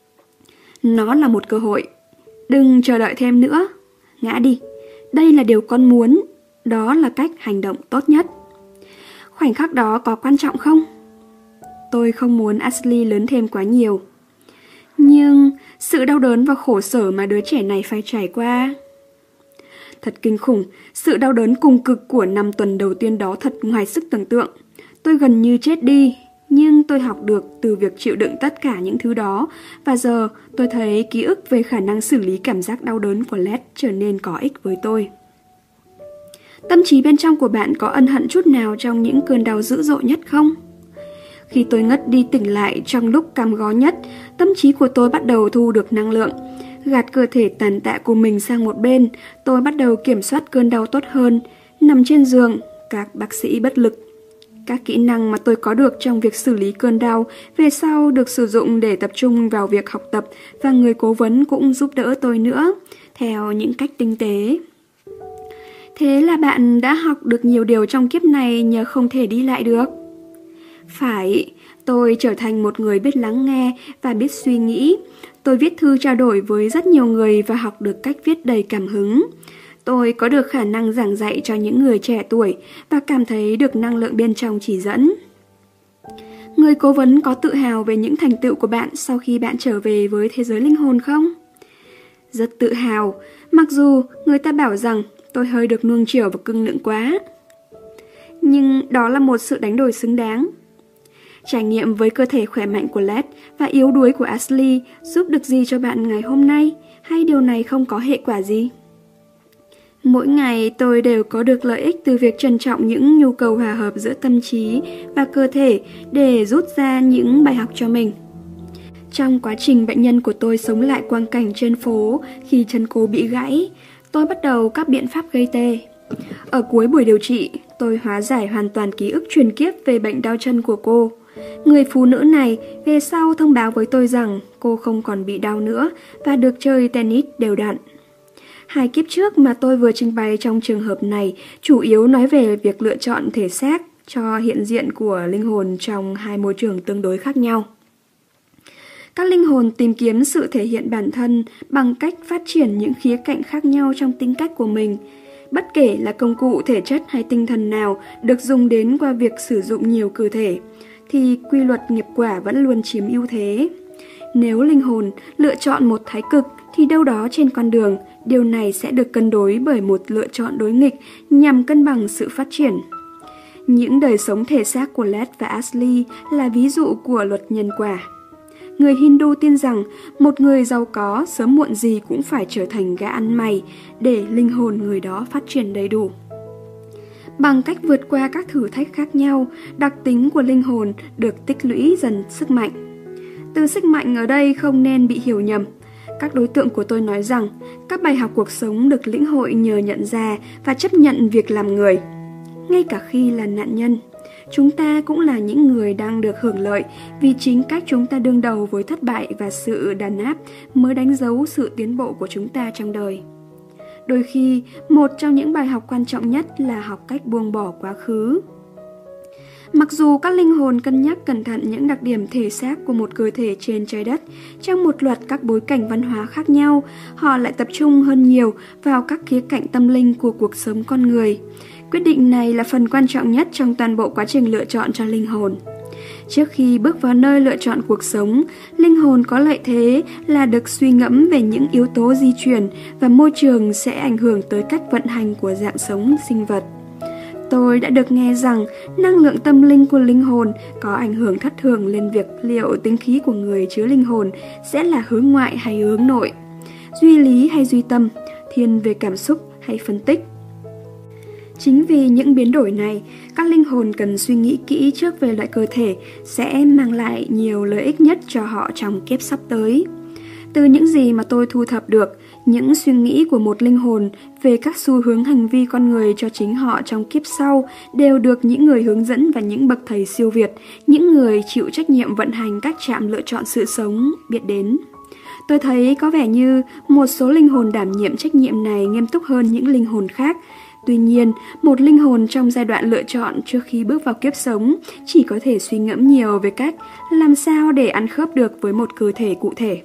Nó là một cơ hội. Đừng chờ đợi thêm nữa. Ngã đi. Đây là điều con muốn. Đó là cách hành động tốt nhất. Khoảnh khắc đó có quan trọng không? Tôi không muốn Ashley lớn thêm quá nhiều. Nhưng sự đau đớn và khổ sở mà đứa trẻ này phải trải qua... Thật kinh khủng, sự đau đớn cùng cực của 5 tuần đầu tiên đó thật ngoài sức tưởng tượng. Tôi gần như chết đi, nhưng tôi học được từ việc chịu đựng tất cả những thứ đó. Và giờ tôi thấy ký ức về khả năng xử lý cảm giác đau đớn của Led trở nên có ích với tôi. Tâm trí bên trong của bạn có ân hận chút nào trong những cơn đau dữ dội nhất không? Khi tôi ngất đi tỉnh lại trong lúc cam go nhất, tâm trí của tôi bắt đầu thu được năng lượng. Gạt cơ thể tàn tạ của mình sang một bên, tôi bắt đầu kiểm soát cơn đau tốt hơn. Nằm trên giường, các bác sĩ bất lực. Các kỹ năng mà tôi có được trong việc xử lý cơn đau về sau được sử dụng để tập trung vào việc học tập, và người cố vấn cũng giúp đỡ tôi nữa, theo những cách tinh tế. Thế là bạn đã học được nhiều điều trong kiếp này nhờ không thể đi lại được. Phải, tôi trở thành một người biết lắng nghe và biết suy nghĩ. Tôi viết thư trao đổi với rất nhiều người và học được cách viết đầy cảm hứng. Tôi có được khả năng giảng dạy cho những người trẻ tuổi và cảm thấy được năng lượng bên trong chỉ dẫn. Người cố vấn có tự hào về những thành tựu của bạn sau khi bạn trở về với thế giới linh hồn không? Rất tự hào, mặc dù người ta bảo rằng tôi hơi được nuông chiều và cưng nựng quá. Nhưng đó là một sự đánh đổi xứng đáng. Trải nghiệm với cơ thể khỏe mạnh của Led và yếu đuối của Ashley giúp được gì cho bạn ngày hôm nay, hay điều này không có hệ quả gì? Mỗi ngày tôi đều có được lợi ích từ việc trân trọng những nhu cầu hòa hợp giữa tâm trí và cơ thể để rút ra những bài học cho mình. Trong quá trình bệnh nhân của tôi sống lại quang cảnh trên phố khi chân cô bị gãy, tôi bắt đầu các biện pháp gây tê. Ở cuối buổi điều trị, tôi hóa giải hoàn toàn ký ức truyền kiếp về bệnh đau chân của cô. Người phụ nữ này về sau thông báo với tôi rằng cô không còn bị đau nữa và được chơi tennis đều đặn. 2 kiếp trước mà tôi vừa trình bày trong trường hợp này chủ yếu nói về việc lựa chọn thể xác cho hiện diện của linh hồn trong 2 môi trường tương đối khác nhau. Các linh hồn tìm kiếm sự thể hiện bản thân bằng cách phát triển những khía cạnh khác nhau trong tính cách của mình. Bất kể là công cụ thể chất hay tinh thần nào được dùng đến qua việc sử dụng nhiều cơ thể, thì quy luật nghiệp quả vẫn luôn chiếm ưu thế. Nếu linh hồn lựa chọn một thái cực thì đâu đó trên con đường, điều này sẽ được cân đối bởi một lựa chọn đối nghịch nhằm cân bằng sự phát triển. Những đời sống thể xác của Led và Ashley là ví dụ của luật nhân quả. Người Hindu tin rằng một người giàu có sớm muộn gì cũng phải trở thành gã ăn mày để linh hồn người đó phát triển đầy đủ. Bằng cách vượt qua các thử thách khác nhau, đặc tính của linh hồn được tích lũy dần sức mạnh. Từ sức mạnh ở đây không nên bị hiểu nhầm. Các đối tượng của tôi nói rằng các bài học cuộc sống được lĩnh hội nhờ nhận ra và chấp nhận việc làm người. Ngay cả khi là nạn nhân, chúng ta cũng là những người đang được hưởng lợi vì chính cách chúng ta đương đầu với thất bại và sự đàn áp mới đánh dấu sự tiến bộ của chúng ta trong đời. Đôi khi, một trong những bài học quan trọng nhất là học cách buông bỏ quá khứ. Mặc dù các linh hồn cân nhắc cẩn thận những đặc điểm thể xác của một cơ thể trên trái đất trong một loạt các bối cảnh văn hóa khác nhau, họ lại tập trung hơn nhiều vào các khía cạnh tâm linh của cuộc sống con người. Quyết định này là phần quan trọng nhất trong toàn bộ quá trình lựa chọn cho linh hồn. Trước khi bước vào nơi lựa chọn cuộc sống, linh hồn có lợi thế là được suy ngẫm về những yếu tố di chuyển và môi trường sẽ ảnh hưởng tới cách vận hành của dạng sống sinh vật. Tôi đã được nghe rằng năng lượng tâm linh của linh hồn có ảnh hưởng thất thường lên việc liệu tính khí của người chứa linh hồn sẽ là hướng ngoại hay hướng nội, duy lý hay duy tâm, thiên về cảm xúc hay phân tích. Chính vì những biến đổi này, các linh hồn cần suy nghĩ kỹ trước về loại cơ thể sẽ mang lại nhiều lợi ích nhất cho họ trong kiếp sắp tới. Từ những gì mà tôi thu thập được, những suy nghĩ của một linh hồn về các xu hướng hành vi con người cho chính họ trong kiếp sau đều được những người hướng dẫn và những bậc thầy siêu việt, những người chịu trách nhiệm vận hành các trạm lựa chọn sự sống biết đến. Tôi thấy có vẻ như một số linh hồn đảm nhiệm trách nhiệm này nghiêm túc hơn những linh hồn khác. Tuy nhiên, một linh hồn trong giai đoạn lựa chọn trước khi bước vào kiếp sống chỉ có thể suy ngẫm nhiều về cách làm sao để ăn khớp được với một cơ thể cụ thể.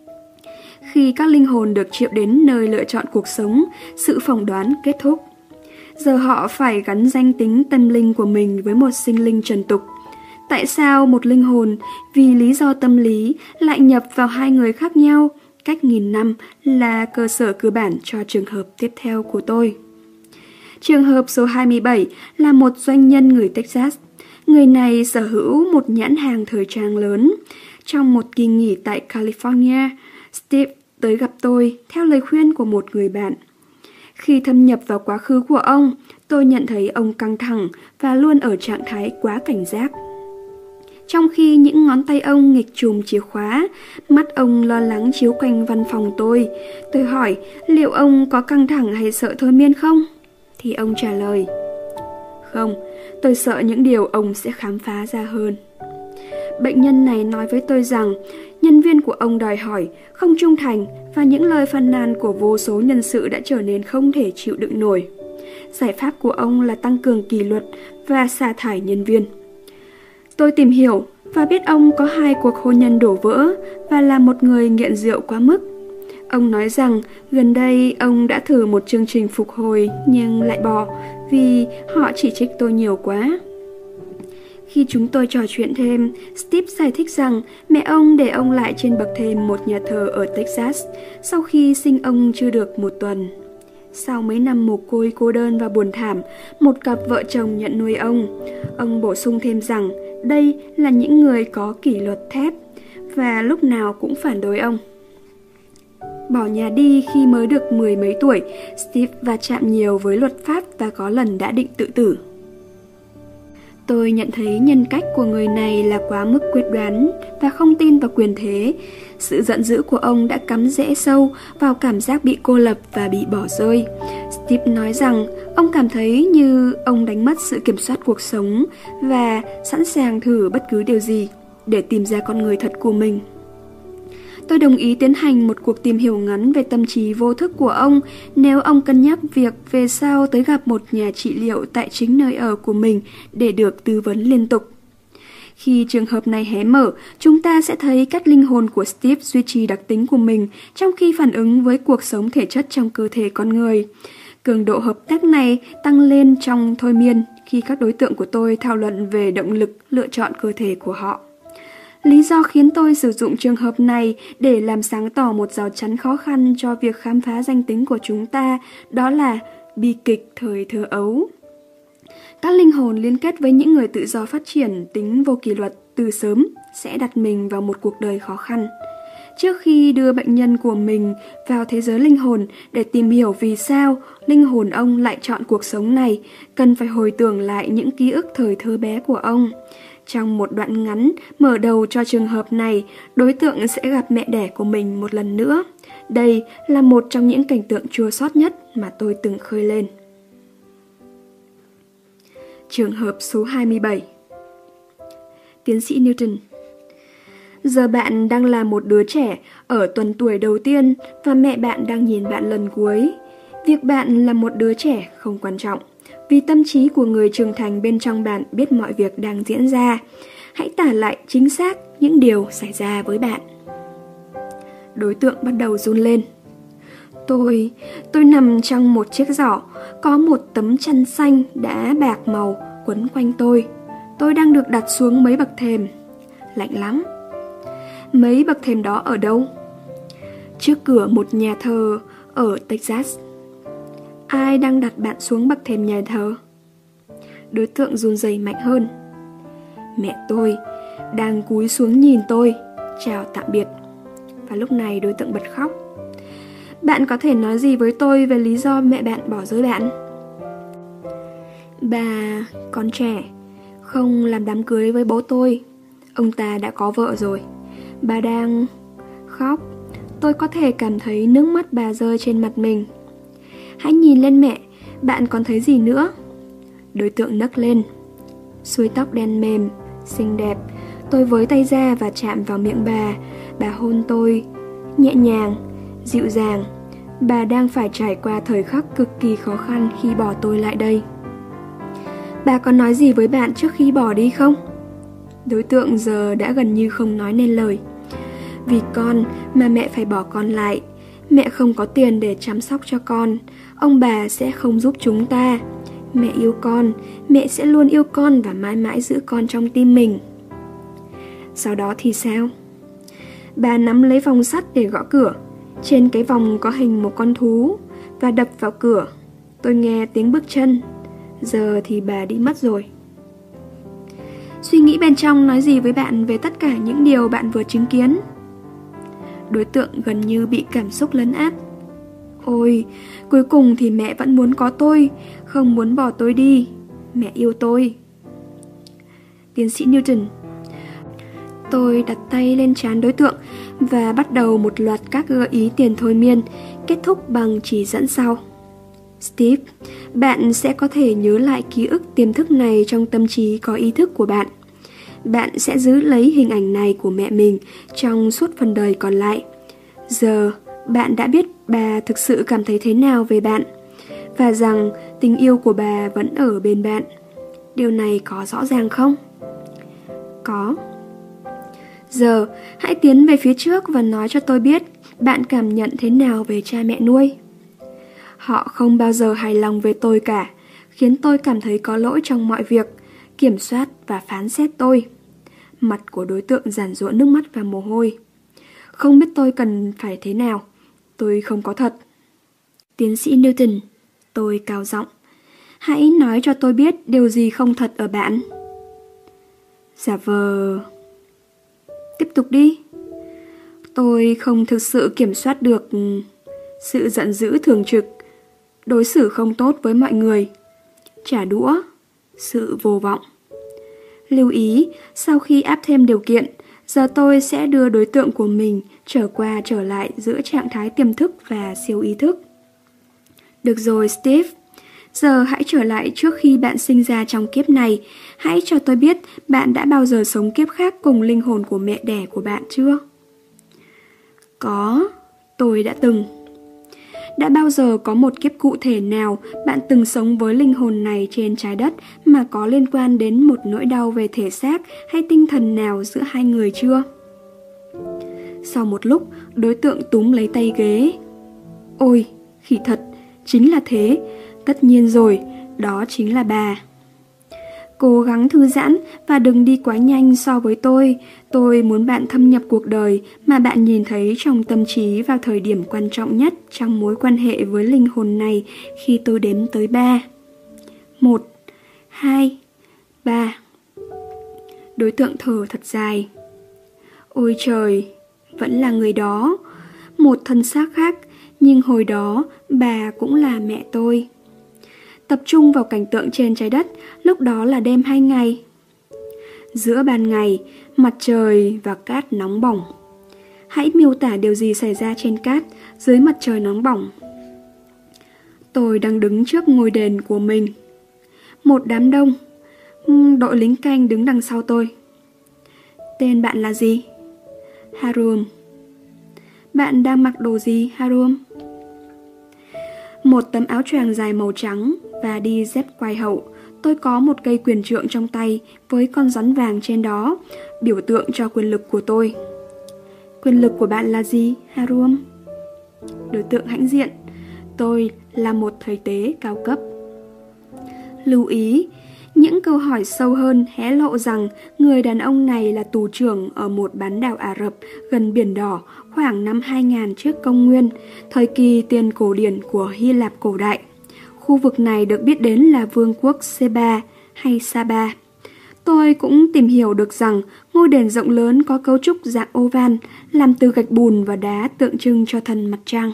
Khi các linh hồn được triệu đến nơi lựa chọn cuộc sống, sự phỏng đoán kết thúc. Giờ họ phải gắn danh tính tâm linh của mình với một sinh linh trần tục. Tại sao một linh hồn, vì lý do tâm lý, lại nhập vào hai người khác nhau, cách nghìn năm là cơ sở cơ bản cho trường hợp tiếp theo của tôi. Trường hợp số 27 là một doanh nhân người Texas. Người này sở hữu một nhãn hàng thời trang lớn. Trong một kỳ nghỉ tại California, Steve tới gặp tôi theo lời khuyên của một người bạn. Khi thâm nhập vào quá khứ của ông, tôi nhận thấy ông căng thẳng và luôn ở trạng thái quá cảnh giác. Trong khi những ngón tay ông nghịch chùm chìa khóa, mắt ông lo lắng chiếu quanh văn phòng tôi. Tôi hỏi liệu ông có căng thẳng hay sợ thôi miên không? Thì ông trả lời, không, tôi sợ những điều ông sẽ khám phá ra hơn. Bệnh nhân này nói với tôi rằng nhân viên của ông đòi hỏi, không trung thành và những lời phàn nàn của vô số nhân sự đã trở nên không thể chịu đựng nổi. Giải pháp của ông là tăng cường kỷ luật và sa thải nhân viên. Tôi tìm hiểu và biết ông có 2 cuộc hôn nhân đổ vỡ và là một người nghiện rượu quá mức. Ông nói rằng gần đây ông đã thử một chương trình phục hồi nhưng lại bỏ vì họ chỉ trích tôi nhiều quá. Khi chúng tôi trò chuyện thêm, Steve giải thích rằng mẹ ông để ông lại trên bậc thềm một nhà thờ ở Texas sau khi sinh ông chưa được 1 tuần. Sau mấy năm mồ côi cô đơn và buồn thảm, một cặp vợ chồng nhận nuôi ông. Ông bổ sung thêm rằng đây là những người có kỷ luật thép và lúc nào cũng phản đối ông. Bỏ nhà đi khi mới được 10 mấy tuổi, Steve va chạm nhiều với luật pháp và có lần đã định tự tử. Tôi nhận thấy nhân cách của người này là quá mức quyết đoán và không tin vào quyền thế. Sự giận dữ của ông đã cắm rễ sâu vào cảm giác bị cô lập và bị bỏ rơi. Steve nói rằng ông cảm thấy như ông đánh mất sự kiểm soát cuộc sống và sẵn sàng thử bất cứ điều gì để tìm ra con người thật của mình. Tôi đồng ý tiến hành một cuộc tìm hiểu ngắn về tâm trí vô thức của ông nếu ông cân nhắc việc về sau tới gặp một nhà trị liệu tại chính nơi ở của mình để được tư vấn liên tục. Khi trường hợp này hé mở, chúng ta sẽ thấy cách linh hồn của Steve duy trì đặc tính của mình trong khi phản ứng với cuộc sống thể chất trong cơ thể con người. Cường độ hợp tác này tăng lên trong thôi miên khi các đối tượng của tôi thảo luận về động lực lựa chọn cơ thể của họ. Lý do khiến tôi sử dụng trường hợp này để làm sáng tỏ một rào chắn khó khăn cho việc khám phá danh tính của chúng ta, đó là bi kịch thời thơ ấu. Các linh hồn liên kết với những người tự do phát triển tính vô kỷ luật từ sớm sẽ đặt mình vào một cuộc đời khó khăn. Trước khi đưa bệnh nhân của mình vào thế giới linh hồn để tìm hiểu vì sao linh hồn ông lại chọn cuộc sống này, cần phải hồi tưởng lại những ký ức thời thơ bé của ông. Trong một đoạn ngắn mở đầu cho trường hợp này, đối tượng sẽ gặp mẹ đẻ của mình một lần nữa. Đây là một trong những cảnh tượng chua xót nhất mà tôi từng khơi lên. Trường hợp số 27. Tiến sĩ Newton: giờ bạn đang là một đứa trẻ ở tuần tuổi đầu tiên và mẹ bạn đang nhìn bạn lần cuối. Việc bạn là một đứa trẻ không quan trọng, vì tâm trí của người trưởng thành bên trong bạn biết mọi việc đang diễn ra. Hãy tả lại chính xác những điều xảy ra với bạn. Đối tượng bắt đầu run lên. Tôi nằm trong một chiếc giỏ, có một tấm chăn xanh đã bạc màu quấn quanh tôi. Tôi đang được đặt xuống mấy bậc thềm. Lạnh lắm. Mấy bậc thềm đó ở đâu? Trước cửa một nhà thờ ở Texas. Ai đang đặt bạn xuống bậc thềm nhà thờ? Đối tượng run rẩy mạnh hơn. Mẹ tôi đang cúi xuống nhìn tôi, chào tạm biệt. Và lúc này đối tượng bật khóc. Bạn có thể nói gì với tôi về lý do mẹ bạn bỏ rơi bạn? Bà còn trẻ, không làm đám cưới với bố tôi. Ông ta đã có vợ rồi. Bà đang khóc. Tôi có thể cảm thấy nước mắt bà rơi trên mặt mình. Hãy nhìn lên mẹ, bạn còn thấy gì nữa? Đối tượng nấc lên. Xuôi tóc đen mềm, xinh đẹp. Tôi với tay ra và chạm vào miệng bà. Bà hôn tôi, nhẹ nhàng, dịu dàng. Bà đang phải trải qua thời khắc cực kỳ khó khăn khi bỏ tôi lại đây. Bà có nói gì với bạn trước khi bỏ đi không? Đối tượng giờ đã gần như không nói nên lời. Vì con mà mẹ phải bỏ con lại. Mẹ không có tiền để chăm sóc cho con. Ông bà sẽ không giúp chúng ta. Mẹ yêu con, mẹ sẽ luôn yêu con và mãi mãi giữ con trong tim mình. Sau đó thì sao? Bà nắm lấy vòng sắt để gõ cửa. Trên cái vòng có hình một con thú và đập vào cửa. Tôi nghe tiếng bước chân. Giờ thì bà đi mất rồi. Suy nghĩ bên trong nói gì với bạn về tất cả những điều bạn vừa chứng kiến? Đối tượng gần như bị cảm xúc lấn át. Ôi, cuối cùng thì mẹ vẫn muốn có tôi, không muốn bỏ tôi đi. Mẹ yêu tôi. Tiến sĩ Newton: tôi đặt tay lên trán đối tượng và bắt đầu một loạt các gợi ý tiền thôi miên, kết thúc bằng chỉ dẫn sau. Steve, bạn sẽ có thể nhớ lại ký ức tiềm thức này trong tâm trí có ý thức của bạn. Bạn sẽ giữ lấy hình ảnh này của mẹ mình trong suốt phần đời còn lại. Giờ, bạn đã biết bà thực sự cảm thấy thế nào về bạn, và rằng tình yêu của bà vẫn ở bên bạn. Điều này có rõ ràng không? Có. Giờ, hãy tiến về phía trước và nói cho tôi biết bạn cảm nhận thế nào về cha mẹ nuôi. Họ không bao giờ hài lòng về tôi cả, khiến tôi cảm thấy có lỗi trong mọi việc, kiểm soát và phán xét tôi. Mặt của đối tượng giàn giụa nước mắt và mồ hôi. Không biết tôi cần phải thế nào. Tôi không có thật. Tiến sĩ Newton, tôi cao giọng. Hãy nói cho tôi biết điều gì không thật ở bạn. Giả vờ. Tiếp tục đi. Tôi không thực sự kiểm soát được sự giận dữ thường trực, đối xử không tốt với mọi người, trả đũa, sự vô vọng. Lưu ý, sau khi áp thêm điều kiện, giờ tôi sẽ đưa đối tượng của mình trở qua trở lại giữa trạng thái tiềm thức và siêu ý thức. Được rồi, Steve. Giờ hãy trở lại trước khi bạn sinh ra trong kiếp này. Hãy cho tôi biết bạn đã bao giờ sống kiếp khác cùng linh hồn của mẹ đẻ của bạn chưa? Có, tôi đã từng. Đã bao giờ có một kiếp cụ thể nào bạn từng sống với linh hồn này trên trái đất mà có liên quan đến một nỗi đau về thể xác hay tinh thần nào giữa hai người chưa? Sau một lúc, đối tượng túm lấy tay ghế. Ôi, khỉ thật, chính là thế. Tất nhiên rồi, đó chính là bà. Cố gắng thư giãn và đừng đi quá nhanh so với tôi. Tôi muốn bạn thâm nhập cuộc đời mà bạn nhìn thấy trong tâm trí vào thời điểm quan trọng nhất trong mối quan hệ với linh hồn này khi tôi đếm tới 3. 1, 2, 3. Đối tượng thở thật dài. Ôi trời, vẫn là người đó. Một thân xác khác, nhưng hồi đó bà cũng là mẹ tôi. Tập trung vào cảnh tượng trên trái đất, lúc đó là đêm hay ngày? Giữa ban ngày, mặt trời và cát nóng bỏng. Hãy miêu tả điều gì xảy ra trên cát dưới mặt trời nóng bỏng. Tôi đang đứng trước ngôi đền của mình. Một đám đông, Đội lính canh đứng đằng sau tôi. Tên bạn là gì? Harum. Bạn đang mặc đồ gì, Harum? Một tấm áo choàng dài màu trắng và đi dép quai hậu. Tôi có một cây quyền trượng trong tay với con rắn vàng trên đó, biểu tượng cho quyền lực của tôi. Quyền lực của bạn là gì, Harum? Đối tượng hãnh diện. Tôi là một thầy tế cao cấp. Lưu ý, những câu hỏi sâu hơn hé lộ rằng người đàn ông này là tù trưởng ở một bán đảo Ả Rập gần Biển Đỏ khoảng năm 2000 trước công nguyên, thời kỳ tiền cổ điển của Hy Lạp cổ đại. Khu vực này được biết đến là vương quốc Seba hay Saba. Tôi cũng tìm hiểu được rằng ngôi đền rộng lớn có cấu trúc dạng oval, làm từ gạch bùn và đá tượng trưng cho thần mặt trăng.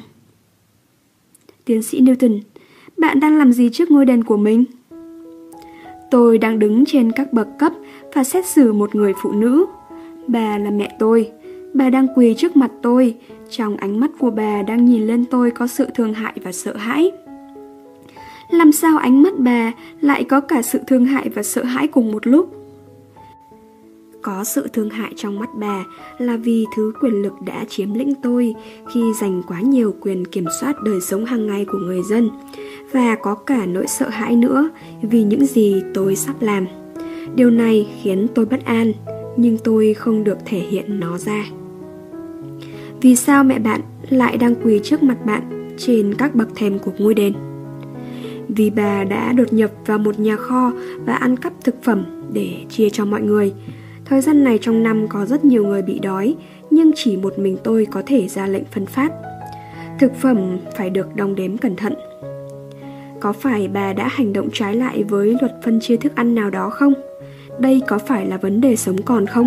Tiến sĩ Newton, bạn đang làm gì trước ngôi đền của mình? Tôi đang đứng trên các bậc cấp và xét xử một người phụ nữ. Bà là mẹ tôi. Bà đang quỳ trước mặt tôi. Trong ánh mắt của bà đang nhìn lên tôi có sự thương hại và sợ hãi. Làm sao ánh mắt bà lại có cả sự thương hại và sợ hãi cùng một lúc? Có sự thương hại trong mắt bà là vì thứ quyền lực đã chiếm lĩnh tôi khi giành quá nhiều quyền kiểm soát đời sống hàng ngày của người dân. Và có cả nỗi sợ hãi nữa vì những gì tôi sắp làm. Điều này khiến tôi bất an, nhưng tôi không được thể hiện nó ra. Vì sao mẹ bạn lại đang quỳ trước mặt bạn trên các bậc thềm của ngôi đền? Vì bà đã đột nhập vào một nhà kho và ăn cắp thực phẩm để chia cho mọi người. Thời gian này trong năm có rất nhiều người bị đói, nhưng chỉ một mình tôi có thể ra lệnh phân phát. Thực phẩm phải được đong đếm cẩn thận. Có phải bà đã hành động trái lại với luật phân chia thức ăn nào đó không? Đây có phải là vấn đề sống còn không?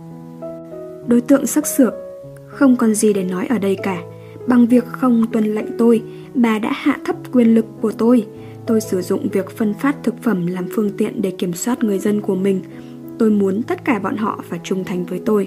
Đối tượng sắc sược. Không còn gì để nói ở đây cả. Bằng việc không tuân lệnh tôi, bà đã hạ thấp quyền lực của tôi. Tôi sử dụng việc phân phát thực phẩm làm phương tiện để kiểm soát người dân của mình. Tôi muốn tất cả bọn họ phải trung thành với tôi.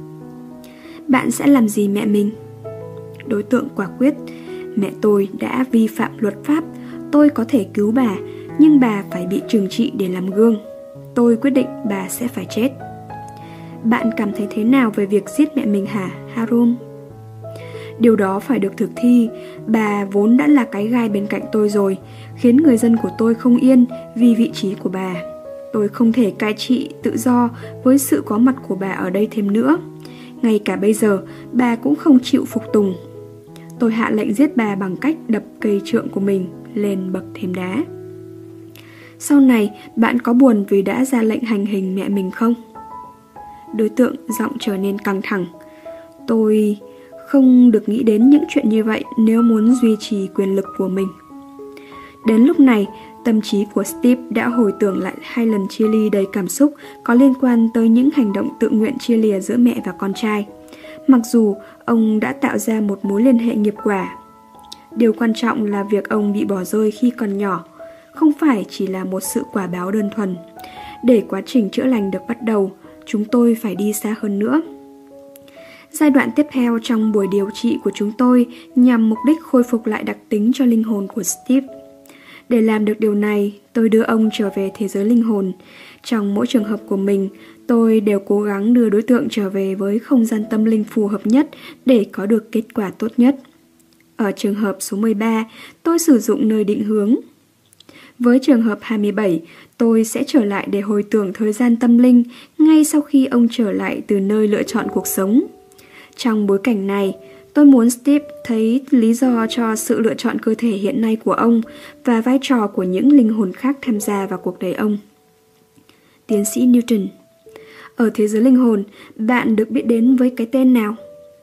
Bạn sẽ làm gì mẹ mình? Đối tượng quả quyết. Mẹ tôi đã vi phạm luật pháp. Tôi có thể cứu bà, nhưng bà phải bị trừng trị để làm gương. Tôi quyết định bà sẽ phải chết. Bạn cảm thấy thế nào về việc giết mẹ mình hả, Harum? Điều đó phải được thực thi. Bà vốn đã là cái gai bên cạnh tôi rồi, khiến người dân của tôi không yên vì vị trí của bà. Tôi không thể cai trị tự do với sự có mặt của bà ở đây thêm nữa. Ngay cả bây giờ, bà cũng không chịu phục tùng. Tôi hạ lệnh giết bà bằng cách đập cây trượng của mình lên bậc thềm đá. Sau này, bạn có buồn vì đã ra lệnh hành hình mẹ mình không? Đối tượng giọng trở nên căng thẳng. Tôi không được nghĩ đến những chuyện như vậy nếu muốn duy trì quyền lực của mình. Đến lúc này, tâm trí của Steve đã hồi tưởng lại 2 lần chia ly đầy cảm xúc có liên quan tới những hành động tự nguyện chia lìa giữa mẹ và con trai. Mặc dù ông đã tạo ra một mối liên hệ nghiệp quả. Điều quan trọng là việc ông bị bỏ rơi khi còn nhỏ, không phải chỉ là một sự quả báo đơn thuần. Để quá trình chữa lành được bắt đầu, chúng tôi phải đi xa hơn nữa. Giai đoạn tiếp theo trong buổi điều trị của chúng tôi nhằm mục đích khôi phục lại đặc tính cho linh hồn của Steve. Để làm được điều này, tôi đưa ông trở về thế giới linh hồn. Trong mỗi trường hợp của mình, tôi đều cố gắng đưa đối tượng trở về với không gian tâm linh phù hợp nhất để có được kết quả tốt nhất. Ở trường hợp số 13, tôi sử dụng nơi định hướng. Với trường hợp 27, tôi sẽ trở lại để hồi tưởng thời gian tâm linh ngay sau khi ông trở lại từ nơi lựa chọn cuộc sống. Trong bối cảnh này, tôi muốn Steve thấy lý do cho sự lựa chọn cơ thể hiện nay của ông và vai trò của những linh hồn khác tham gia vào cuộc đời ông. Tiến sĩ Newton, ở thế giới linh hồn, bạn được biết đến với cái tên nào?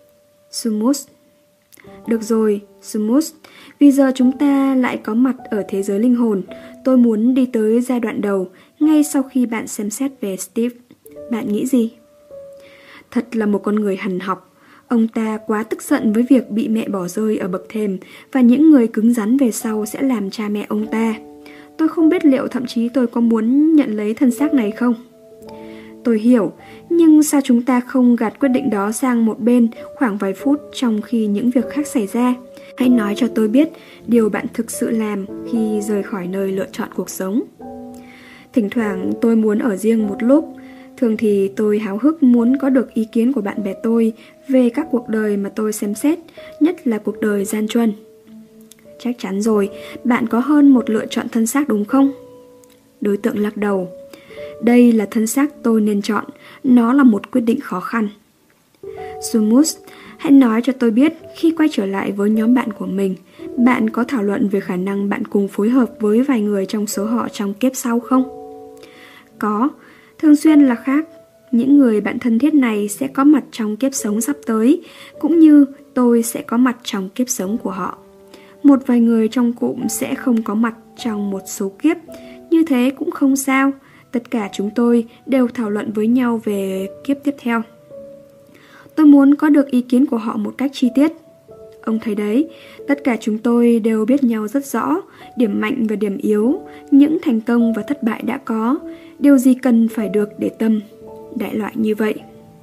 Sumus. Được rồi, Sumus, vì giờ chúng ta lại có mặt ở thế giới linh hồn. Tôi muốn đi tới giai đoạn đầu, ngay sau khi bạn xem xét về Steve. Bạn nghĩ gì? Thật là một con người hằn học. Ông ta quá tức giận với việc bị mẹ bỏ rơi ở bậc thềm và những người cứng rắn về sau sẽ làm cha mẹ ông ta. Tôi không biết liệu thậm chí tôi có muốn nhận lấy thân xác này không. Tôi hiểu, nhưng sao chúng ta không gạt quyết định đó sang một bên khoảng vài phút trong khi những việc khác xảy ra? Hãy nói cho tôi biết điều bạn thực sự làm khi rời khỏi nơi lựa chọn cuộc sống. Thỉnh thoảng tôi muốn ở riêng một lúc. Thường thì tôi háo hức muốn có được ý kiến của bạn bè tôi về các cuộc đời mà tôi xem xét, nhất là cuộc đời gian truân. Chắc chắn rồi, bạn có hơn một lựa chọn thân xác đúng không? Đối tượng lắc đầu. Đây là thân xác tôi nên chọn, nó là một quyết định khó khăn. Sumus, hãy nói cho tôi biết khi quay trở lại với nhóm bạn của mình, bạn có thảo luận về khả năng bạn cùng phối hợp với vài người trong số họ trong kiếp sau không? Có, thường xuyên là khác. Những người bạn thân thiết này sẽ có mặt trong kiếp sống sắp tới, cũng như tôi sẽ có mặt trong kiếp sống của họ. Một vài người trong cụm sẽ không có mặt trong một số kiếp, như thế cũng không sao. Tất cả chúng tôi đều thảo luận với nhau về kiếp tiếp theo. Tôi muốn có được ý kiến của họ một cách chi tiết. Ông thấy đấy, tất cả chúng tôi đều biết nhau rất rõ, điểm mạnh và điểm yếu, những thành công và thất bại đã có, điều gì cần phải được để tâm, đại loại như vậy.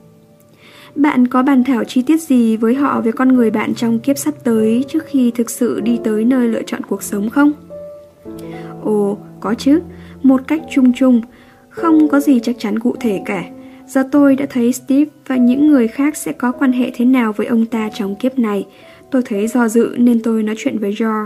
Bạn có bàn thảo chi tiết gì với họ về con người bạn trong kiếp sắp tới trước khi thực sự đi tới nơi lựa chọn cuộc sống không? Ồ, có chứ, một cách chung chung, không có gì chắc chắn cụ thể cả. Giờ tôi đã thấy Steve và những người khác sẽ có quan hệ thế nào với ông ta trong kiếp này. Tôi thấy do dự nên tôi nói chuyện với George.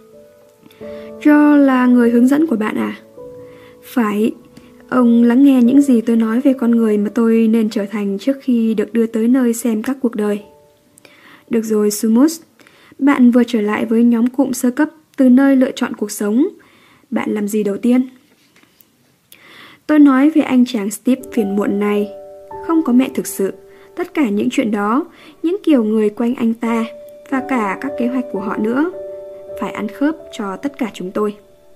George là người hướng dẫn của bạn à? Phải. Ông lắng nghe những gì tôi nói về con người mà tôi nên trở thành trước khi được đưa tới nơi xem các cuộc đời. Được rồi, Sumus. Bạn vừa trở lại với nhóm cụm sơ cấp từ nơi lựa chọn cuộc sống. Bạn làm gì đầu tiên? Tôi nói về anh chàng Steve phiền muộn này. Không có mẹ thực sự. Tất cả những chuyện đó, những kiểu người quanh anh ta và cả các kế hoạch của họ nữa, phải ăn khớp cho tất cả chúng tôi.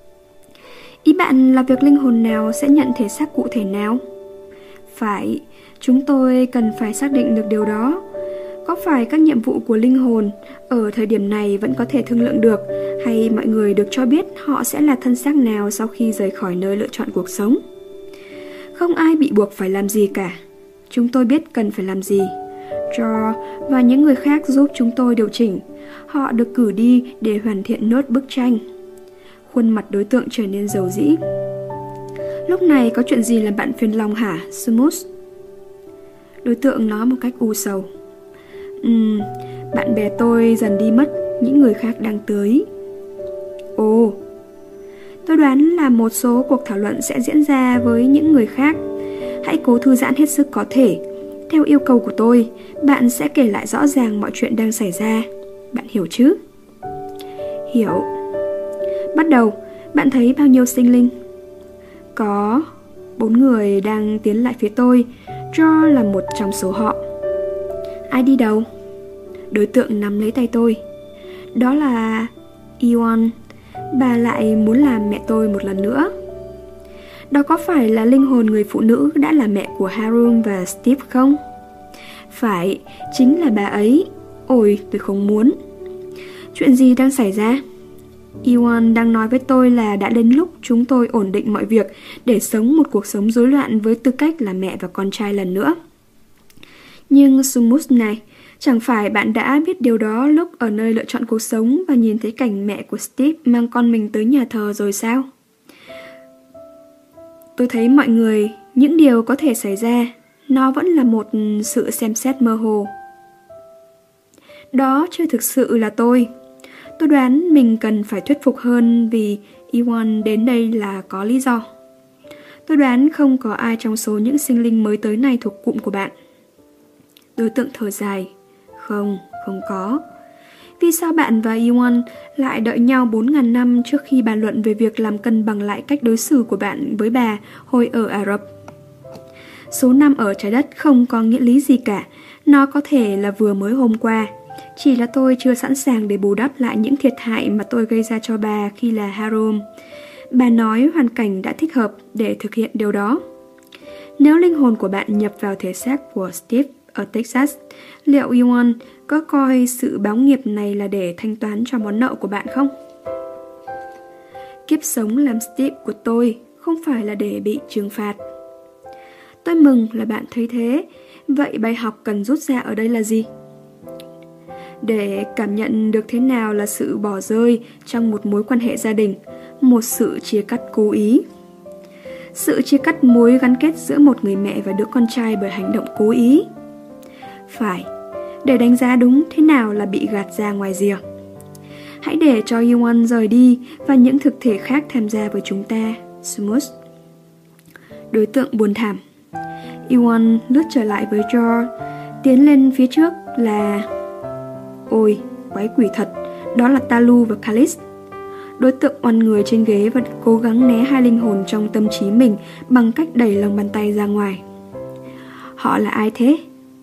Ý bạn là việc linh hồn nào sẽ nhận thể xác cụ thể nào? Phải, chúng tôi cần phải xác định được điều đó. Có phải các nhiệm vụ của linh hồn ở thời điểm này vẫn có thể thương lượng được, hay mọi người được cho biết họ sẽ là thân xác nào sau khi rời khỏi nơi lựa chọn cuộc sống? Không ai bị buộc phải làm gì cả. Chúng tôi biết cần phải làm gì. George và những người khác giúp chúng tôi điều chỉnh. Họ được cử đi để hoàn thiện nốt bức tranh. Khuôn mặt đối tượng trở nên rầu rĩ. Lúc này có chuyện gì làm bạn phiền lòng hả, Sumus? Đối tượng nói một cách u sầu. Bạn bè tôi dần đi mất, những người khác đang tới. Ồ, tôi đoán là một số cuộc thảo luận sẽ diễn ra với những người khác. Hãy cố thư giãn hết sức có thể. Theo yêu cầu của tôi, bạn sẽ kể lại rõ ràng mọi chuyện đang xảy ra. Bạn hiểu chứ? Hiểu. Bắt đầu, bạn thấy bao nhiêu sinh linh? Có 4 người đang tiến lại phía tôi. George là một trong số họ. Ai đi đầu? Đối tượng nắm lấy tay tôi. Đó là Ewan. Bà lại muốn làm mẹ tôi một lần nữa. Đó có phải là linh hồn người phụ nữ đã là mẹ của Harun và Steve không? Phải, chính là bà ấy. Ôi, tôi không muốn. Chuyện gì đang xảy ra? Ewan đang nói với tôi là đã đến lúc chúng tôi ổn định mọi việc để sống một cuộc sống rối loạn với tư cách là mẹ và con trai lần nữa. Nhưng Sumus này, chẳng phải bạn đã biết điều đó lúc ở nơi lựa chọn cuộc sống và nhìn thấy cảnh mẹ của Steve mang con mình tới nhà thờ rồi sao? Tôi thấy mọi người, những điều có thể xảy ra, nó vẫn là một sự xem xét mơ hồ. Đó chưa thực sự là tôi. Tôi đoán mình cần phải thuyết phục hơn vì Ewan đến đây là có lý do. Tôi đoán không có ai trong số những sinh linh mới tới này thuộc cụm của bạn. Đối tượng thở dài. Không có. Vì sao bạn và Ewan lại đợi nhau 4.000 năm trước khi bàn luận về việc làm cân bằng lại cách đối xử của bạn với bà hồi ở Ả Rập? Số năm ở trái đất không có nghĩa lý gì cả. Nó có thể là vừa mới hôm qua. Chỉ là tôi chưa sẵn sàng để bù đắp lại những thiệt hại mà tôi gây ra cho bà khi là Harun. Bà nói hoàn cảnh đã thích hợp để thực hiện điều đó. Nếu linh hồn của bạn nhập vào thể xác của Steve ở Texas, liệu Ewan có coi sự báo nghiệp này là để thanh toán cho món nợ của bạn không? Kiếp sống làm Steve của tôi không phải là để bị trừng phạt. Tôi mừng là bạn thấy thế. Vậy bài học cần rút ra ở đây là gì? Để cảm nhận được thế nào là sự bỏ rơi trong một mối quan hệ gia đình, một sự chia cắt cố ý. sự chia cắt mối gắn kết giữa một người mẹ và đứa con trai bởi hành động cố ý. Phải, để đánh giá đúng thế nào là bị gạt ra ngoài rìa. Hãy để cho Iwan rời đi và những thực thể khác tham gia với chúng ta, Smus. Đối tượng buồn thảm. Iwan lướt trở lại với George, tiến lên phía trước là... Ôi, quái quỷ thật, đó là Talu và Khalis. Đối tượng oằn người trên ghế và cố gắng né hai linh hồn trong tâm trí mình bằng cách đẩy lòng bàn tay ra ngoài. Họ là ai thế?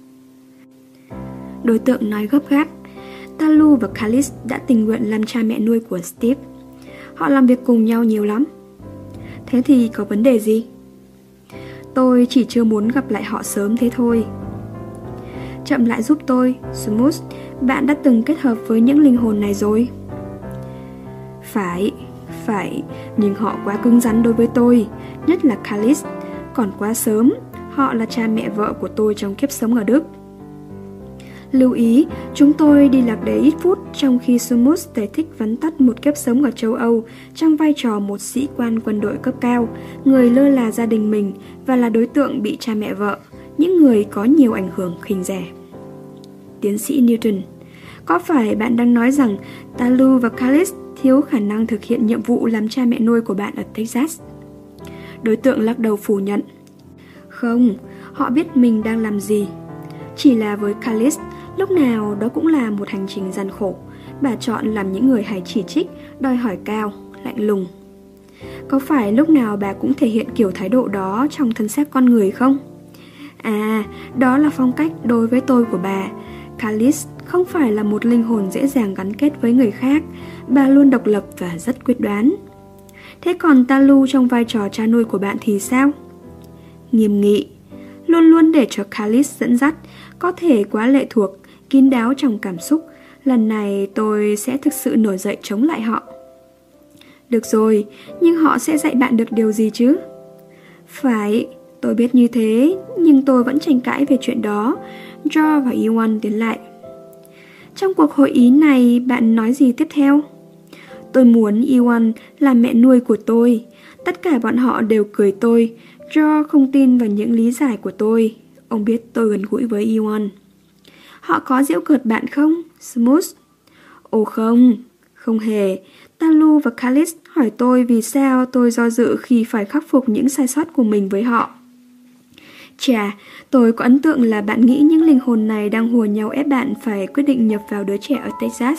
Đối tượng nói gấp gáp. Talu và Khalis đã tình nguyện làm cha mẹ nuôi của Steve. Họ làm việc cùng nhau nhiều lắm. Thế thì có vấn đề gì? Tôi chỉ chưa muốn gặp lại họ sớm thế thôi. Chậm lại giúp tôi, Smus. Bạn đã từng kết hợp với những linh hồn này rồi. Phải, nhưng họ quá cứng rắn đối với tôi, nhất là Khalis. Còn quá sớm, họ là cha mẹ vợ của tôi trong kiếp sống ở Đức. Lưu ý, chúng tôi đi lạc đề ít phút trong khi Smus giải thích vắn tắt một kiếp sống ở châu Âu trong vai trò một sĩ quan quân đội cấp cao, người lơ là gia đình mình và là đối tượng bị cha mẹ vợ, những người có nhiều ảnh hưởng khinh rẻ. Tiến sĩ Newton, có phải bạn đang nói rằng Talu và Khalis thiếu khả năng thực hiện nhiệm vụ làm cha mẹ nuôi của bạn ở Texas? Đối tượng lắc đầu phủ nhận. Không, họ biết mình đang làm gì. Chỉ là với Khalis, lúc nào đó cũng là một hành trình gian khổ. Bà chọn làm những người hay chỉ trích, đòi hỏi cao, lạnh lùng. Có phải lúc nào bà cũng thể hiện kiểu thái độ đó trong thân xác con người không? À, đó là phong cách đối với tôi của bà. Khalis không phải là một linh hồn dễ dàng gắn kết với người khác. Bà luôn độc lập và rất quyết đoán. Thế còn Talu trong vai trò cha nuôi của bạn thì sao? Nghiêm nghị, luôn luôn để cho Khalis dẫn dắt, có thể quá lệ thuộc, kín đáo trong cảm xúc. Lần này tôi sẽ thực sự nổi dậy chống lại họ. Được rồi, nhưng họ sẽ dạy bạn được điều gì chứ? Phải, tôi biết như thế, nhưng tôi vẫn tranh cãi về chuyện đó. George và Iwan tiến lại. Trong cuộc hội ý này, bạn nói gì tiếp theo? Tôi muốn Iwan là mẹ nuôi của tôi. Tất cả bọn họ đều cười tôi. George không tin vào những lý giải của tôi. Ông biết tôi gần gũi với Iwan. Họ có giễu cợt bạn không, Smus? Ồ không, không hề. Talu và Khalis hỏi tôi vì sao tôi do dự khi phải khắc phục những sai sót của mình với họ. Chà, tôi có ấn tượng là bạn nghĩ những linh hồn này đang hùa nhau ép bạn phải quyết định nhập vào đứa trẻ ở Texas.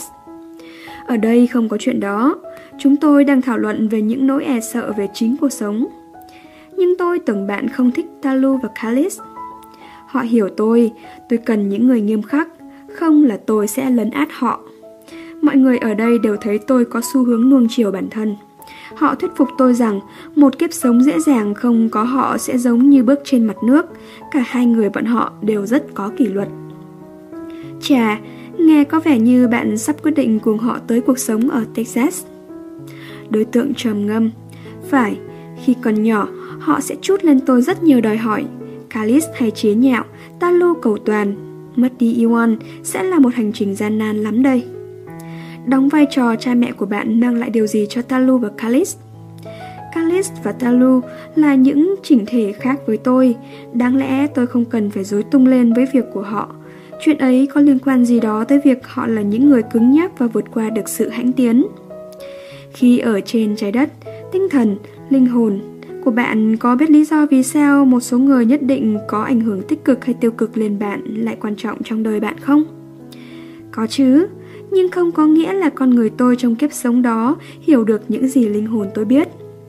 Ở đây không có chuyện đó. Chúng tôi đang thảo luận về những nỗi e sợ về chính cuộc sống. Nhưng tôi tưởng bạn không thích Talu và Khalis. Họ hiểu tôi cần những người nghiêm khắc, không là tôi sẽ lấn át họ. Mọi người ở đây đều thấy tôi có xu hướng nuông chiều bản thân. Họ thuyết phục tôi rằng một kiếp sống dễ dàng không có họ sẽ giống như bước trên mặt nước. Cả hai người bọn họ đều rất có kỷ luật. Chà, nghe có vẻ như bạn sắp quyết định cùng họ tới cuộc sống ở Texas. Đối tượng trầm ngâm. Phải, khi còn nhỏ, họ sẽ trút lên tôi rất nhiều đòi hỏi. Khalis hay chế nhạo, Talu cầu toàn. Mất đi Iwan sẽ là một hành trình gian nan lắm đây. Đóng vai trò cha mẹ của bạn mang lại điều gì cho Talu và Khalis? Khalis và Talu là những chỉnh thể khác với tôi. Đáng lẽ tôi không cần phải rối tung lên với việc của họ. Chuyện ấy có liên quan gì đó tới việc họ là những người cứng nhắc và vượt qua được sự hãnh tiến. Khi ở trên trái đất, tinh thần, linh hồn của bạn có biết lý do vì sao một số người nhất định có ảnh hưởng tích cực hay tiêu cực lên bạn lại quan trọng trong đời bạn không? Có chứ, nhưng không có nghĩa là con người tôi trong kiếp sống đó hiểu được những gì linh hồn tôi biết.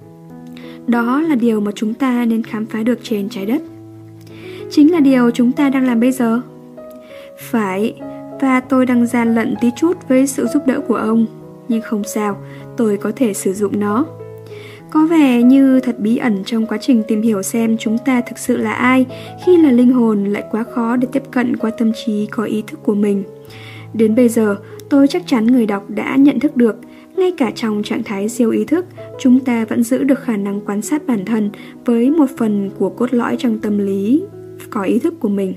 Đó là điều mà chúng ta nên khám phá được trên trái đất. Chính là điều chúng ta đang làm bây giờ. Phải, và tôi đang gian lận tí chút với sự giúp đỡ của ông. Nhưng không sao, tôi có thể sử dụng nó. Có vẻ như thật bí ẩn trong quá trình tìm hiểu xem chúng ta thực sự là ai khi là linh hồn lại quá khó để tiếp cận qua tâm trí có ý thức của mình. Đến bây giờ, tôi chắc chắn người đọc đã nhận thức được, ngay cả trong trạng thái siêu ý thức, chúng ta vẫn giữ được khả năng quan sát bản thân với một phần của cốt lõi trong tâm lý có ý thức của mình.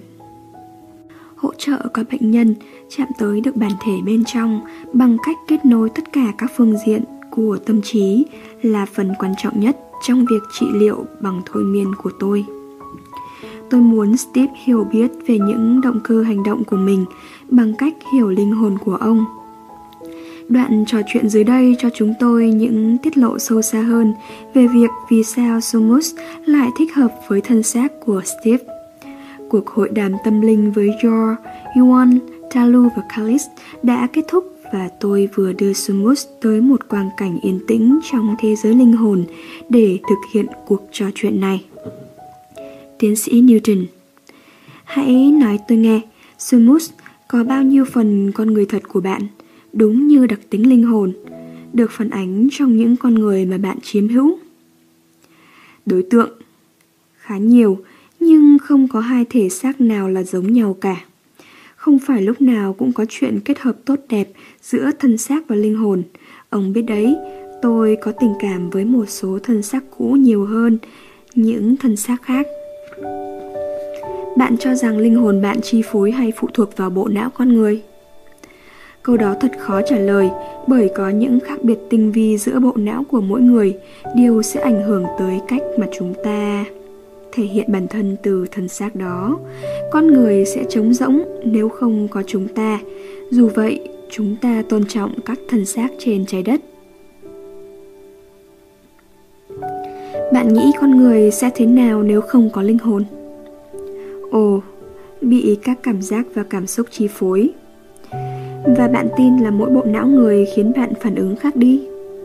Hỗ trợ các bệnh nhân chạm tới được bản thể bên trong bằng cách kết nối tất cả các phương diện của tâm trí là phần quan trọng nhất trong việc trị liệu bằng thôi miên của tôi. Tôi muốn Steve hiểu biết về những động cơ hành động của mình bằng cách hiểu linh hồn của ông. Đoạn trò chuyện dưới đây cho chúng tôi những tiết lộ sâu xa hơn về việc vì sao Sumus lại thích hợp với thân xác của Steve. Cuộc hội đàm tâm linh với Yor, Yuan, Talu và Kalis đã kết thúc và tôi vừa đưa Sumus tới một quang cảnh yên tĩnh trong thế giới linh hồn để thực hiện cuộc trò chuyện này. Tiến sĩ Newton, hãy nói tôi nghe, Sumus có bao nhiêu phần con người thật của bạn, đúng như đặc tính linh hồn, được phản ánh trong những con người mà bạn chiếm hữu? Đối tượng khá nhiều, nhưng không có hai thể xác nào là giống nhau cả. Không phải lúc nào cũng có chuyện kết hợp tốt đẹp giữa thân xác và linh hồn. Ông biết đấy, tôi có tình cảm với một số thân xác cũ nhiều hơn những thân xác khác. Bạn cho rằng linh hồn bạn chi phối hay phụ thuộc vào bộ não con người? Câu đó thật khó trả lời, bởi có những khác biệt tinh vi giữa bộ não của mỗi người, điều sẽ ảnh hưởng tới cách mà chúng ta thể hiện bản thân từ thân xác đó. Con người sẽ trống rỗng nếu không có chúng ta. Dù vậy, chúng ta tôn trọng các thân xác trên trái đất. Bạn nghĩ con người sẽ thế nào nếu không có linh hồn? Ồ, bị các cảm giác và cảm xúc chi phối. Và bạn tin là mỗi bộ não người khiến bạn phản ứng khác đi?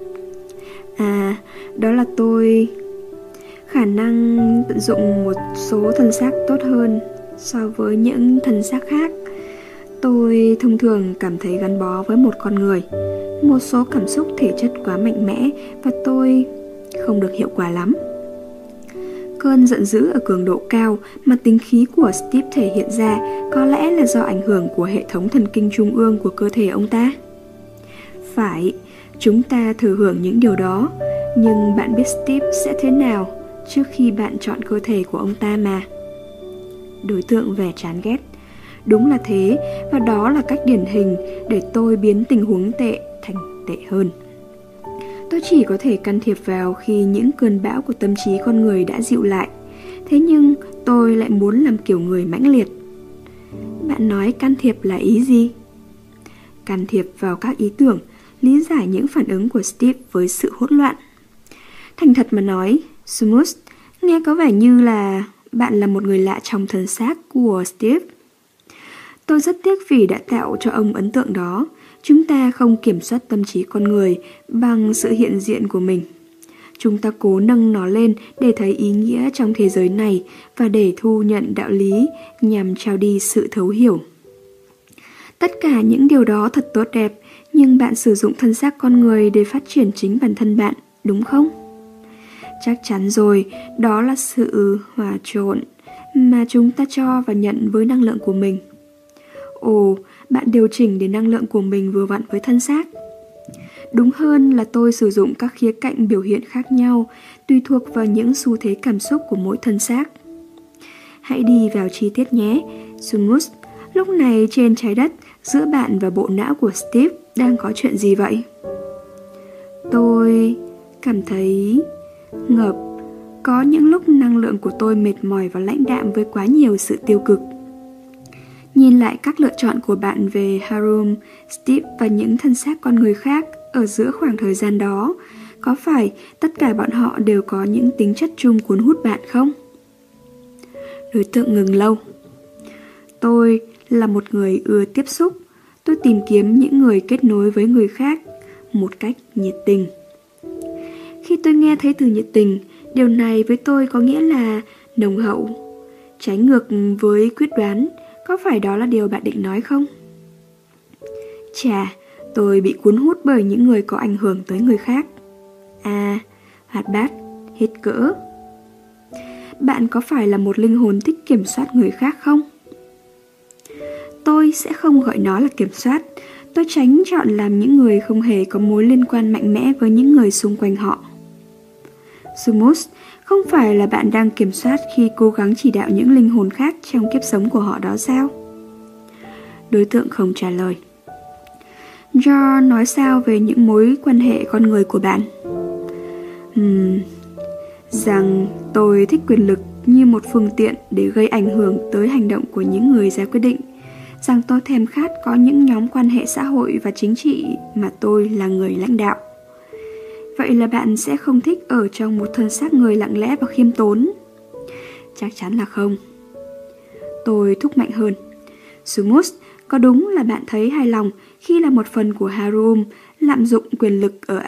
À, đó là tôi khả năng tận dụng một số thân xác tốt hơn so với những thân xác khác. Tôi thông thường cảm thấy gắn bó với một con người. Một số cảm xúc thể chất quá mạnh mẽ và tôi không được hiệu quả lắm. Cơn giận dữ ở cường độ cao mà tính khí của Steve thể hiện ra có lẽ là do ảnh hưởng của hệ thống thần kinh trung ương của cơ thể ông ta. Phải, chúng ta thừa hưởng những điều đó, nhưng bạn biết Steve sẽ thế nào trước khi bạn chọn cơ thể của ông ta mà. Đối tượng vẻ chán ghét. Đúng là thế, và đó là cách điển hình để tôi biến tình huống tệ thành tệ hơn. Tôi chỉ có thể can thiệp vào khi những cơn bão của tâm trí con người đã dịu lại. Thế nhưng tôi lại muốn làm kiểu người mãnh liệt. Bạn nói can thiệp là ý gì? Can thiệp vào các ý tưởng, lý giải những phản ứng của Steve với sự hỗn loạn. Thành thật mà nói, Sumus, nghe có vẻ như là bạn là một người lạ trong thân xác của Steve. Tôi rất tiếc vì đã tạo cho ông ấn tượng đó. Chúng ta không kiểm soát tâm trí con người bằng sự hiện diện của mình. Chúng ta cố nâng nó lên để thấy ý nghĩa trong thế giới này và để thu nhận đạo lý nhằm trao đi sự thấu hiểu. Tất cả những điều đó thật tốt đẹp, nhưng bạn sử dụng thân xác con người để phát triển chính bản thân bạn, đúng không? Chắc chắn rồi, đó là sự hòa trộn mà chúng ta cho và nhận với năng lượng của mình. Ồ, bạn điều chỉnh để năng lượng của mình vừa vặn với thân xác. Đúng hơn là tôi sử dụng các khía cạnh biểu hiện khác nhau tùy thuộc vào những xu thế cảm xúc của mỗi thân xác. Hãy đi vào chi tiết nhé, Sumus. Lúc này trên trái đất, giữa bạn và bộ não của Steve đang có chuyện gì vậy? Tôi cảm thấy ngợp. Có những lúc năng lượng của tôi mệt mỏi và lãnh đạm với quá nhiều sự tiêu cực. Nhìn lại các lựa chọn của bạn về Harum, Steve và những thân xác con người khác ở giữa khoảng thời gian đó, có phải tất cả bọn họ đều có những tính chất chung cuốn hút bạn không? Đối tượng ngừng lâu. Tôi là một người ưa tiếp xúc. Tôi tìm kiếm những người kết nối với người khác một cách nhiệt tình. Khi tôi nghe thấy từ nhiệt tình, điều này với tôi có nghĩa là nồng hậu. Trái ngược với quyết đoán, có phải đó là điều bạn định nói không? Chà, tôi bị cuốn hút bởi những người có ảnh hưởng tới người khác. À, hoạt bát, hết cỡ. Bạn có phải là một linh hồn thích kiểm soát người khác không? Tôi sẽ không gọi nó là kiểm soát. Tôi tránh chọn làm những người không hề có mối liên quan mạnh mẽ với những người xung quanh họ. Sumus, không phải là bạn đang kiểm soát khi cố gắng chỉ đạo những linh hồn khác trong kiếp sống của họ đó sao? Đối tượng không trả lời. Jo nói sao về những mối quan hệ con người của bạn? Rằng tôi thích quyền lực như một phương tiện để gây ảnh hưởng tới hành động của những người ra quyết định. Rằng tôi thèm khát có những nhóm quan hệ xã hội và chính trị mà tôi là người lãnh đạo. Vậy là bạn sẽ không thích ở trong một thân xác người lặng lẽ và khiêm tốn? Chắc chắn là không. Tôi thúc mạnh hơn. Sumus, có đúng là bạn thấy hài lòng khi là một phần của Harum lạm dụng quyền lực ở